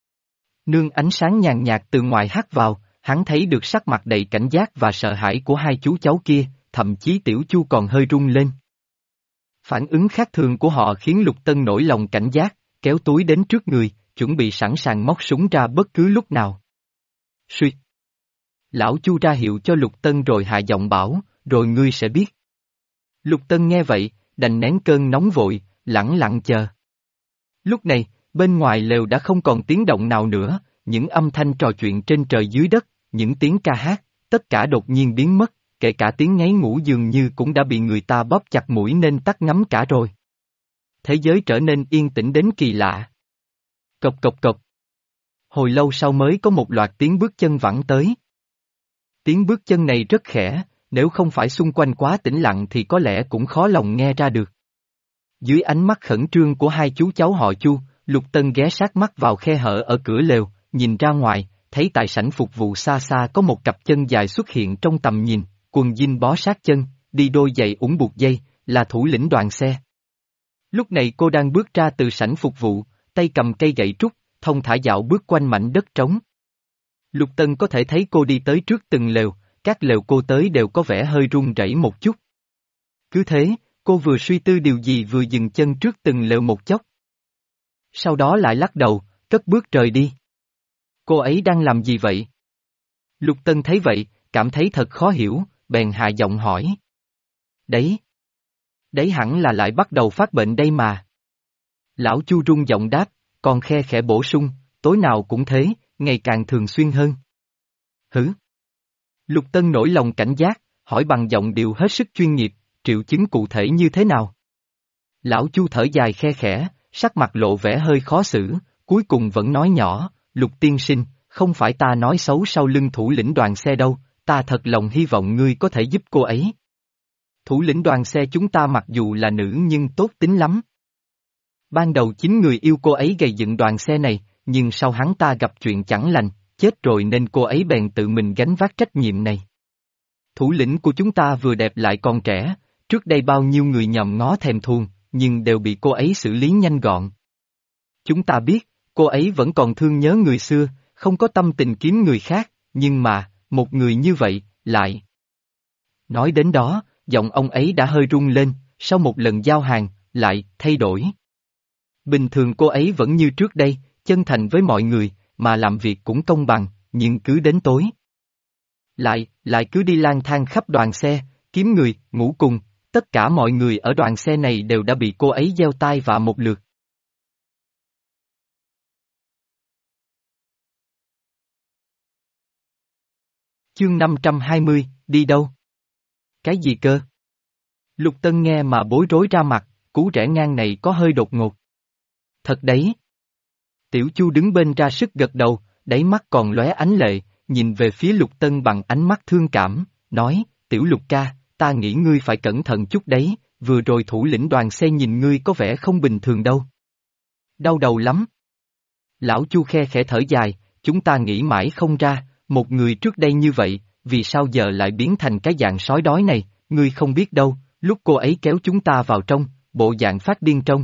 Nương ánh sáng nhàn nhạt từ ngoài hắt vào, hắn thấy được sắc mặt đầy cảnh giác và sợ hãi của hai chú cháu kia, thậm chí Tiểu Chu còn hơi run lên. Phản ứng khác thường của họ khiến Lục Tân nổi lòng cảnh giác, kéo túi đến trước người, chuẩn bị sẵn sàng móc súng ra bất cứ lúc nào. Suýt! Lão Chu ra hiệu cho Lục Tân rồi hạ giọng bảo, rồi ngươi sẽ biết. Lục Tân nghe vậy, đành nén cơn nóng vội, lẳng lặng chờ. Lúc này, bên ngoài lều đã không còn tiếng động nào nữa, những âm thanh trò chuyện trên trời dưới đất, những tiếng ca hát, tất cả đột nhiên biến mất, kể cả tiếng ngáy ngủ dường như cũng đã bị người ta bóp chặt mũi nên tắt ngấm cả rồi. Thế giới trở nên yên tĩnh đến kỳ lạ. Cộc cộc cộc. Hồi lâu sau mới có một loạt tiếng bước chân vẳng tới. Tiếng bước chân này rất khẽ, nếu không phải xung quanh quá tĩnh lặng thì có lẽ cũng khó lòng nghe ra được. Dưới ánh mắt khẩn trương của hai chú cháu họ Chu, Lục Tân ghé sát mắt vào khe hở ở cửa lều, nhìn ra ngoài, thấy tại sảnh phục vụ xa xa có một cặp chân dài xuất hiện trong tầm nhìn, quần jean bó sát chân, đi đôi giày ủng buộc dây, là thủ lĩnh đoàn xe. Lúc này cô đang bước ra từ sảnh phục vụ, tay cầm cây gậy trúc, thông thả dạo bước quanh mảnh đất trống. Lục Tân có thể thấy cô đi tới trước từng lều, các lều cô tới đều có vẻ hơi run rẩy một chút. Cứ thế, cô vừa suy tư điều gì vừa dừng chân trước từng lều một chốc. Sau đó lại lắc đầu, cất bước rời đi. Cô ấy đang làm gì vậy? Lục Tân thấy vậy, cảm thấy thật khó hiểu, bèn hạ giọng hỏi. Đấy. Đấy hẳn là lại bắt đầu phát bệnh đây mà. Lão Chu rung giọng đáp, còn khe khẽ bổ sung, tối nào cũng thế, ngày càng thường xuyên hơn. Hử? Lục Tân nổi lòng cảnh giác, hỏi bằng giọng điệu hết sức chuyên nghiệp, triệu chứng cụ thể như thế nào? Lão Chu thở dài khe khẽ, sắc mặt lộ vẻ hơi khó xử, cuối cùng vẫn nói nhỏ, Lục tiên sinh, không phải ta nói xấu sau lưng thủ lĩnh đoàn xe đâu, ta thật lòng hy vọng ngươi có thể giúp cô ấy. Thủ lĩnh đoàn xe chúng ta mặc dù là nữ nhưng tốt tính lắm. Ban đầu chính người yêu cô ấy gầy dựng đoàn xe này, nhưng sau hắn ta gặp chuyện chẳng lành, chết rồi nên cô ấy bèn tự mình gánh vác trách nhiệm này. Thủ lĩnh của chúng ta vừa đẹp lại còn trẻ, trước đây bao nhiêu người nhòm ngó thèm thuồng, nhưng đều bị cô ấy xử lý nhanh gọn. Chúng ta biết, cô ấy vẫn còn thương nhớ người xưa, không có tâm tình kiếm người khác, nhưng mà, một người như vậy, lại. Nói đến đó, giọng ông ấy đã hơi rung lên, sau một lần giao hàng, lại, thay đổi. Bình thường cô ấy vẫn như trước đây, chân thành với mọi người, mà làm việc cũng công bằng, nhưng cứ đến tối. Lại, lại cứ đi lang thang khắp đoàn xe, kiếm người, ngủ cùng, tất cả mọi người ở đoàn xe này đều đã bị cô ấy gieo tai vạ một lượt. Chương năm trăm hai mươi, đi đâu? Cái gì cơ? Lục Tân nghe mà bối rối ra mặt, cú rẽ ngang này có hơi đột ngột. Thật đấy. Tiểu Chu đứng bên ra sức gật đầu, đáy mắt còn lóe ánh lệ, nhìn về phía Lục Tân bằng ánh mắt thương cảm, nói, Tiểu Lục ca, ta nghĩ ngươi phải cẩn thận chút đấy, vừa rồi thủ lĩnh đoàn xe nhìn ngươi có vẻ không bình thường đâu. Đau đầu lắm. Lão Chu khe khẽ thở dài, chúng ta nghĩ mãi không ra, một người trước đây như vậy, vì sao giờ lại biến thành cái dạng sói đói này, ngươi không biết đâu, lúc cô ấy kéo chúng ta vào trong, bộ dạng phát điên trông.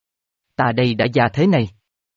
Ta đây đã già thế này.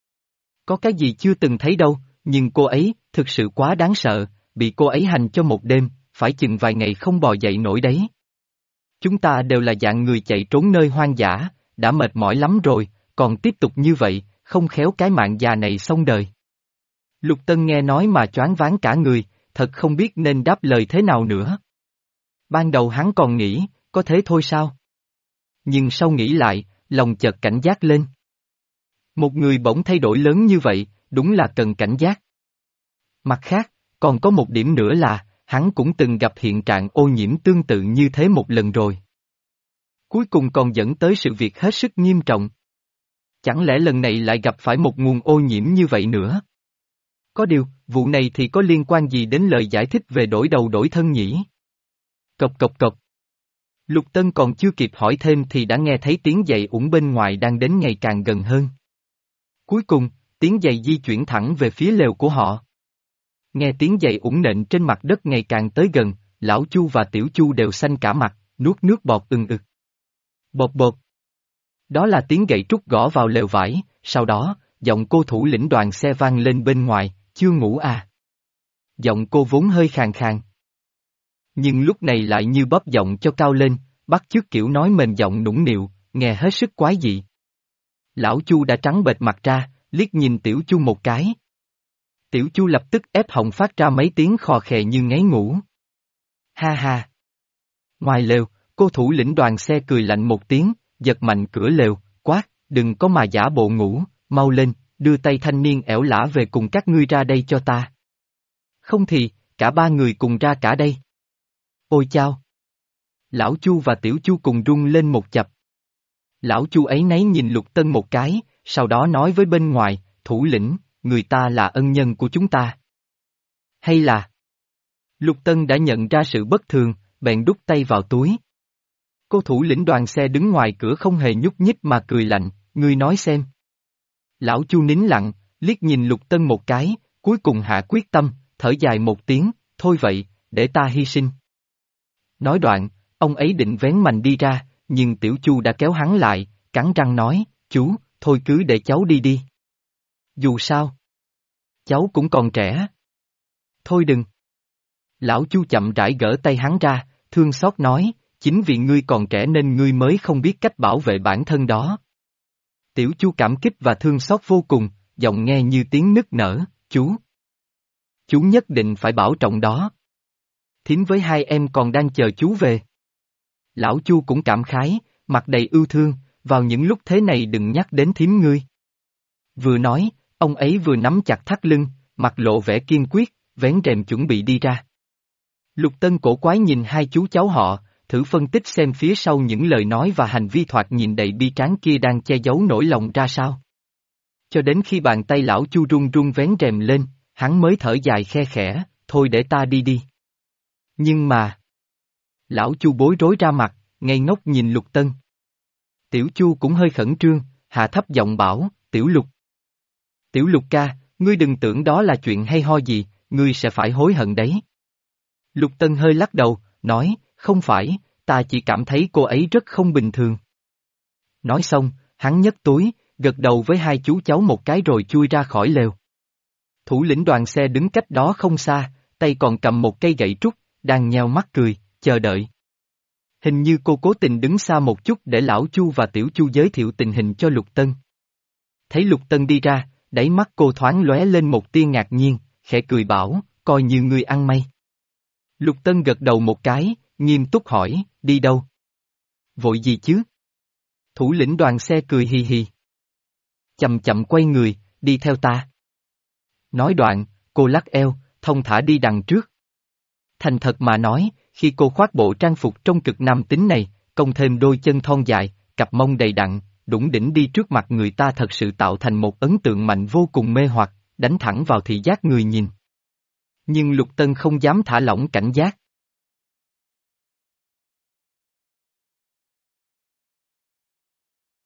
Có cái gì chưa từng thấy đâu, nhưng cô ấy, thực sự quá đáng sợ, bị cô ấy hành cho một đêm, phải chừng vài ngày không bò dậy nổi đấy. Chúng ta đều là dạng người chạy trốn nơi hoang dã, đã mệt mỏi lắm rồi, còn tiếp tục như vậy, không khéo cái mạng già này xong đời. Lục Tân nghe nói mà choáng váng cả người, thật không biết nên đáp lời thế nào nữa. Ban đầu hắn còn nghĩ, có thế thôi sao? Nhưng sau nghĩ lại, lòng chợt cảnh giác lên. Một người bỗng thay đổi lớn như vậy, đúng là cần cảnh giác. Mặt khác, còn có một điểm nữa là, hắn cũng từng gặp hiện trạng ô nhiễm tương tự như thế một lần rồi. Cuối cùng còn dẫn tới sự việc hết sức nghiêm trọng. Chẳng lẽ lần này lại gặp phải một nguồn ô nhiễm như vậy nữa? Có điều, vụ này thì có liên quan gì đến lời giải thích về đổi đầu đổi thân nhỉ? Cộc cộc cộc. Lục Tân còn chưa kịp hỏi thêm thì đã nghe thấy tiếng giày ủng bên ngoài đang đến ngày càng gần hơn. Cuối cùng, tiếng giày di chuyển thẳng về phía lều của họ. Nghe tiếng giày ủng nện trên mặt đất ngày càng tới gần, lão Chu và tiểu Chu đều xanh cả mặt, nuốt nước bọt ừng ực. Bột bột. Đó là tiếng gậy trúc gõ vào lều vải, sau đó, giọng cô thủ lĩnh đoàn xe vang lên bên ngoài, chưa ngủ à? Giọng cô vốn hơi khàn khàn. Nhưng lúc này lại như bóp giọng cho cao lên, bắt chước kiểu nói mềm giọng nũng nịu, nghe hết sức quái dị. Lão Chu đã trắng bệch mặt ra, liếc nhìn tiểu Chu một cái. Tiểu Chu lập tức ép họng phát ra mấy tiếng khò khè như ngáy ngủ. Ha ha. Ngoài lều, cô thủ lĩnh đoàn xe cười lạnh một tiếng, giật mạnh cửa lều, quát, đừng có mà giả bộ ngủ, mau lên, đưa tay thanh niên ẻo lả về cùng các ngươi ra đây cho ta. Không thì, cả ba người cùng ra cả đây. Ôi chao! Lão Chu và tiểu Chu cùng rung lên một chập. Lão Chu ấy nấy nhìn Lục Tân một cái, sau đó nói với bên ngoài, thủ lĩnh, người ta là ân nhân của chúng ta. Hay là... Lục Tân đã nhận ra sự bất thường, bèn đút tay vào túi. Cô thủ lĩnh đoàn xe đứng ngoài cửa không hề nhúc nhích mà cười lạnh, ngươi nói xem. Lão Chu nín lặng, liếc nhìn Lục Tân một cái, cuối cùng hạ quyết tâm, thở dài một tiếng, thôi vậy, để ta hy sinh. Nói đoạn, ông ấy định vén mành đi ra, nhưng tiểu Chu đã kéo hắn lại, cắn răng nói, chú, thôi cứ để cháu đi đi. Dù sao, cháu cũng còn trẻ. Thôi đừng. Lão Chu chậm rãi gỡ tay hắn ra, thương xót nói, chính vì ngươi còn trẻ nên ngươi mới không biết cách bảo vệ bản thân đó. Tiểu Chu cảm kích và thương xót vô cùng, giọng nghe như tiếng nức nở, chú. Chú nhất định phải bảo trọng đó. Thím với hai em còn đang chờ chú về. Lão Chu cũng cảm khái, mặt đầy ưu thương, vào những lúc thế này đừng nhắc đến thím ngươi. Vừa nói, ông ấy vừa nắm chặt thắt lưng, mặt lộ vẻ kiên quyết, vén rèm chuẩn bị đi ra. Lục Tân cổ quái nhìn hai chú cháu họ, thử phân tích xem phía sau những lời nói và hành vi thoạt nhìn đầy bi tráng kia đang che giấu nỗi lòng ra sao. Cho đến khi bàn tay lão Chu run run vén rèm lên, hắn mới thở dài khe khẽ, thôi để ta đi đi. Nhưng mà... Lão Chu bối rối ra mặt, ngây ngốc nhìn Lục Tân. Tiểu Chu cũng hơi khẩn trương, hạ thấp giọng bảo, Tiểu Lục. Tiểu Lục ca, ngươi đừng tưởng đó là chuyện hay ho gì, ngươi sẽ phải hối hận đấy. Lục Tân hơi lắc đầu, nói, không phải, ta chỉ cảm thấy cô ấy rất không bình thường. Nói xong, hắn nhấc túi, gật đầu với hai chú cháu một cái rồi chui ra khỏi lều. Thủ lĩnh đoàn xe đứng cách đó không xa, tay còn cầm một cây gậy trúc, đang nheo mắt cười, chờ đợi. Hình như cô cố tình đứng xa một chút để lão Chu và tiểu Chu giới thiệu tình hình cho Lục Tân. Thấy Lục Tân đi ra, đáy mắt cô thoáng lóe lên một tia ngạc nhiên, khẽ cười bảo, coi như người ăn may. Lục Tân gật đầu một cái, nghiêm túc hỏi, đi đâu? Vội gì chứ? Thủ lĩnh đoàn xe cười hì hì. Chậm chậm quay người, đi theo ta. Nói đoạn, cô lắc eo, thong thả đi đằng trước. Thành thật mà nói, khi cô khoác bộ trang phục trong cực nam tính này, cộng thêm đôi chân thon dài, cặp mông đầy đặn, đủng đỉnh đi trước mặt người ta thật sự tạo thành một ấn tượng mạnh vô cùng mê hoặc, đánh thẳng vào thị giác người nhìn. Nhưng Lục Tân không dám thả lỏng cảnh giác.